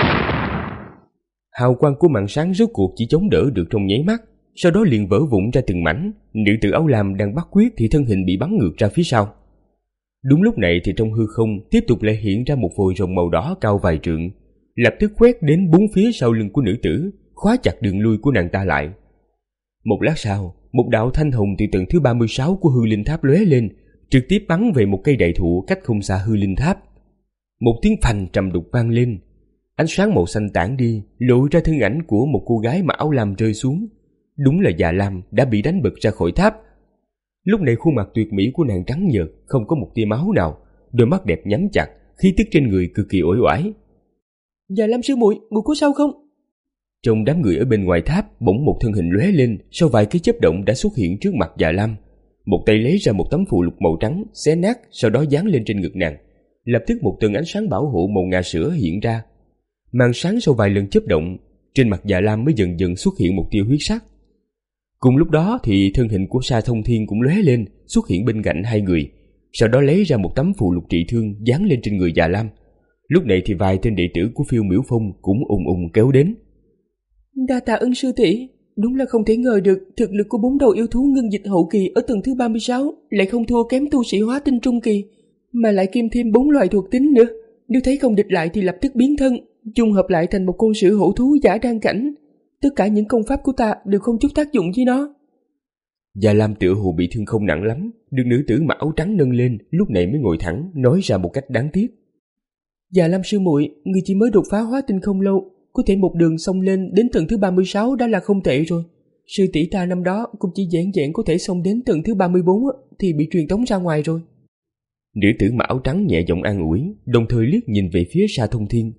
Hào quang của màn sáng rốt cuộc chỉ chống đỡ được trong nháy mắt, sau đó liền vỡ vụn ra từng mảnh. Nữ tử áo lam đang bắt quyết thì thân hình bị bắn ngược ra phía sau. Đúng lúc này thì trong hư không tiếp tục lại hiện ra một vòi rồng màu đỏ cao vài trượng, lập tức quét đến bốn phía sau lưng của nữ tử, khóa chặt đường lui của nàng ta lại. Một lát sau, một đạo thanh hồng từ tầng thứ ba mươi sáu của hư linh tháp lóe lên, trực tiếp bắn về một cây đại thụ cách không xa hư linh tháp. Một tiếng phành trầm đục vang lên, ánh sáng màu xanh tản đi, lộ ra thân ảnh của một cô gái mặc áo lam rơi xuống. Đúng là Già Lam đã bị đánh bật ra khỏi tháp. Lúc này khuôn mặt tuyệt mỹ của nàng trắng nhợt, không có một tia máu nào, đôi mắt đẹp nhắm chặt, khí tức trên người cực kỳ uể oải. Già Lam sư muội, muội có sao không? Trong đám người ở bên ngoài tháp, bỗng một thân hình lóe lên, sau vài cái chớp động đã xuất hiện trước mặt Già Lam. Một tay lấy ra một tấm phù lục màu trắng, xé nát, sau đó dán lên trên ngực nàng. Lập tức một tầng ánh sáng bảo hộ màu ngà sữa hiện ra. Màn sáng sau vài lần chớp động, trên mặt Già Lam mới dần dần xuất hiện một tia huyết sắc. Cùng lúc đó thì thân hình của Sa Thông Thiên cũng lóe lên, xuất hiện bên cạnh hai người, sau đó lấy ra một tấm phù lục trị thương dán lên trên người Già Lam. Lúc này thì vài tên đệ tử của Phiêu Miểu Phong cũng ùng ùng kéo đến. Đa tạ ân sư tỷ, đúng là không thể ngờ được thực lực của bốn đầu yêu thú ngưng dịch hậu kỳ ở tầng thứ ba mươi sáu lại không thua kém tu sĩ hóa tinh trung kỳ, mà lại kiêm thêm bốn loại thuộc tính nữa. Nếu thấy không địch lại thì lập tức biến thân, dung hợp lại thành một con sử hổ thú giả đan cảnh. Tất cả những công pháp của ta đều không chút tác dụng với nó. Già Lam tựa hồ bị thương không nặng lắm, được nữ tử mặc áo trắng nâng lên, lúc này mới ngồi thẳng, nói ra một cách đáng tiếc. Già Lam sư muội, người chỉ mới đột phá hóa tinh không lâu, có thể một đường xông lên đến tầng thứ ba mươi sáu đã là không tệ rồi. Sư tỷ ta năm đó cũng chỉ giản giản có thể xông đến tầng thứ ba mươi bốn thì bị truyền tống ra ngoài rồi. Nữ tử mặc áo trắng nhẹ giọng an ủi, đồng thời liếc nhìn về phía Sa Thông Thiên.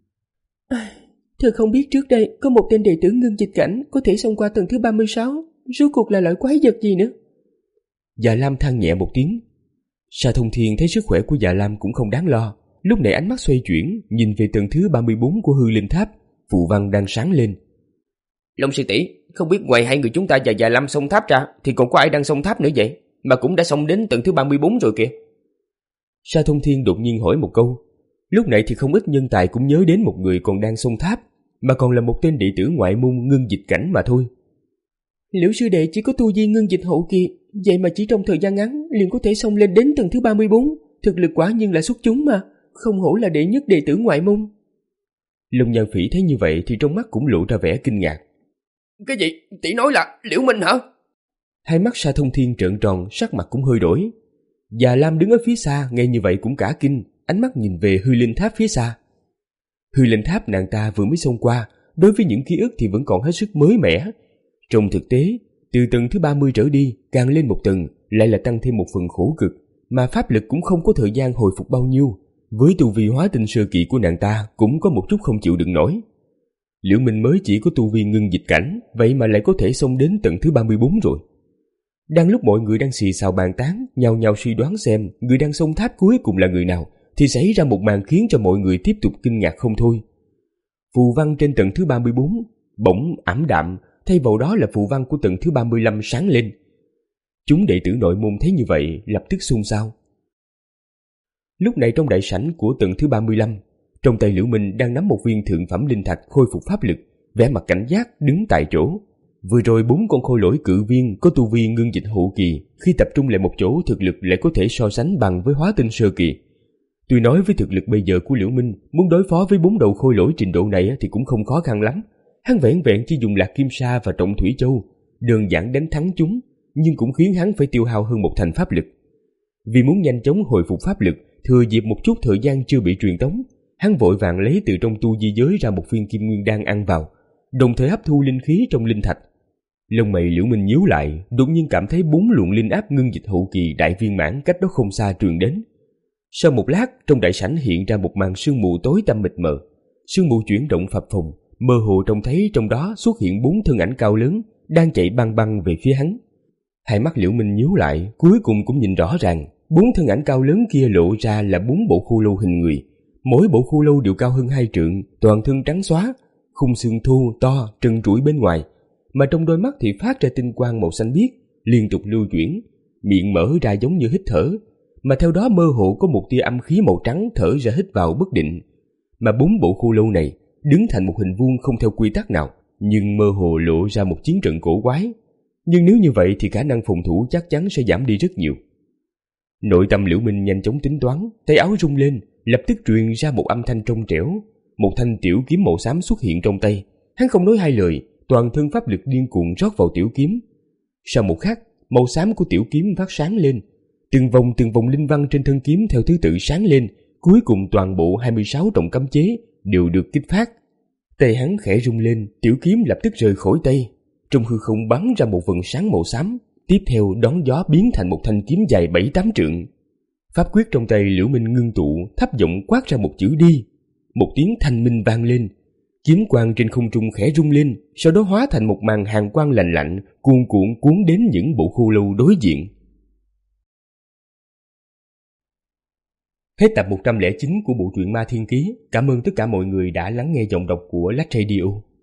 Thật không biết trước đây có một tên đệ tử ngưng dịch cảnh có thể xông qua tầng thứ ba mươi sáu, rốt cuộc là loại quái vật gì nữa. Già Lam than nhẹ một tiếng. Sa Thông Thiên thấy sức khỏe của Già Lam cũng không đáng lo, lúc này ánh mắt xoay chuyển, nhìn về tầng thứ ba mươi bốn của hư linh tháp, phù văn đang sáng lên. Long sư tỷ, không biết ngoài hai người chúng ta và Già Lam xông tháp ra thì còn có ai đang xông tháp nữa vậy? Mà cũng đã xông đến tầng thứ ba mươi bốn rồi kìa. Sa Thông Thiên đột nhiên hỏi một câu. Lúc này thì không ít nhân tài cũng nhớ đến một người còn đang xông tháp, mà còn là một tên đệ tử ngoại môn ngưng dịch cảnh mà thôi. Liễu sư đệ chỉ có tu vi ngưng dịch hậu kỳ, vậy mà chỉ trong thời gian ngắn liền có thể xông lên đến tầng thứ ba mươi bốn, thực lực quả nhiên là xuất chúng mà, không hổ là đệ nhất đệ tử ngoại môn. Long Nhan Phỉ thấy như vậy thì trong mắt cũng lộ ra vẻ kinh ngạc. Cái gì? Tỷ nói là Liễu Minh hả? Hai mắt Sa Thông Thiên trợn tròn, sắc mặt cũng hơi đổi. Già Lam đứng ở phía xa nghe như vậy cũng cả kinh, ánh mắt nhìn về Hư Linh Tháp phía xa. Hư Linh Tháp nàng ta vừa mới xông qua, đối với những ký ức thì vẫn còn hết sức mới mẻ. Trong thực tế, từ tầng thứ ba mươi trở đi, càng lên một tầng lại là tăng thêm một phần khổ cực, mà pháp lực cũng không có thời gian hồi phục bao nhiêu. Với tu vi hóa tinh sơ kỳ của nàng ta cũng có một chút không chịu đựng nổi. Liễu Minh mới chỉ có tu vi ngưng dịch cảnh, vậy mà lại có thể xông đến tầng thứ ba mươi bốn rồi. Đang lúc mọi người đang xì xào bàn tán, nhao nhao suy đoán xem người đang xông tháp cuối cùng là người nào, thì xảy ra một màn khiến cho mọi người tiếp tục kinh ngạc không thôi. Phù văn trên tầng thứ ba mươi bốn bỗng ảm đạm, thay vào đó là phù văn của tầng thứ ba mươi lăm sáng lên. Chúng đệ tử nội môn thấy như vậy lập tức xôn xao. Lúc này trong đại sảnh của tầng thứ ba mươi lăm, trong tay Liễu Minh đang nắm một viên thượng phẩm linh thạch khôi phục pháp lực, vẻ mặt cảnh giác đứng tại chỗ. Vừa rồi bốn con khôi lỗi cự viên có tu vi ngưng dịch hậu kỳ, khi tập trung lại một chỗ thực lực lại có thể so sánh bằng với hóa tinh sơ kỳ. Tuy nói với thực lực bây giờ của Liễu Minh, muốn đối phó với bốn đầu khôi lỗi trình độ này thì cũng không khó khăn lắm. Hắn vẻn vẹn chỉ dùng Lạc Kim Sa và Trọng Thủy Châu, đơn giản đánh thắng chúng, nhưng cũng khiến hắn phải tiêu hao hơn một thành pháp lực. Vì muốn nhanh chóng hồi phục pháp lực, thừa dịp một chút thời gian chưa bị truyền tống, hắn vội vàng lấy từ trong tu di giới ra một viên kim nguyên đan ăn vào, đồng thời hấp thu linh khí trong linh thạch. Lông mày Liễu Minh nhíu lại, đột nhiên cảm thấy bốn luồng linh áp ngưng dịch hậu kỳ đại viên mãn cách đó không xa truyền đến. Sau một lát, trong đại sảnh hiện ra một màn sương mù tối tăm mịt mờ. Sương mù chuyển động phập phồng, mơ hồ trông thấy trong đó xuất hiện bốn thân ảnh cao lớn đang chạy băng băng về phía hắn. Hai mắt Liễu Minh nhíu lại, cuối cùng cũng nhìn rõ ràng, bốn thân ảnh cao lớn kia lộ ra là bốn bộ khô lâu hình người. Mỗi bộ khô lâu đều cao hơn hai trượng, toàn thân trắng xóa, khung xương thô to trần trụi bên ngoài, mà trong đôi mắt thì phát ra tinh quang màu xanh biếc liên tục lưu chuyển, miệng mở ra giống như hít thở, mà theo đó mơ hồ có một tia âm khí màu trắng thở ra hít vào bất định. Mà bốn bộ khô lâu này đứng thành một hình vuông không theo quy tắc nào, nhưng mơ hồ lộ ra một chiến trận cổ quái. Nhưng nếu như vậy thì khả năng phòng thủ chắc chắn sẽ giảm đi rất nhiều. Nội tâm Liễu Minh nhanh chóng tính toán, tay áo rung lên, lập tức truyền ra một âm thanh trong trẻo. Một thanh tiểu kiếm màu xám xuất hiện trong tay. Hắn không nói hai lời, toàn thân pháp lực điên cuồng rót vào tiểu kiếm. Sau một khắc, màu xám của tiểu kiếm phát sáng lên. Từng vòng từng vòng linh văn trên thân kiếm theo thứ tự sáng lên, cuối cùng toàn bộ hai mươi sáu trọng cấm chế đều được kích phát. Tay hắn khẽ rung lên, tiểu kiếm lập tức rời khỏi tay. Trong hư không bắn ra một vầng sáng màu xám, tiếp theo đón gió biến thành một thanh kiếm dài bảy tám trượng. Pháp quyết trong tay Liễu Minh ngưng tụ, thấp giọng quát ra một chữ đi. Một tiếng thanh minh vang lên, kiếm quang trên không trung khẽ rung lên, sau đó hóa thành một màn hàn quang lạnh lạnh, cuồn cuộn cuốn đến những bộ khô lâu đối diện. Hết tập một trăm lẻ chín của bộ truyện Ma Thiên Ký. Cảm ơn tất cả mọi người đã lắng nghe giọng đọc của Lách Radio.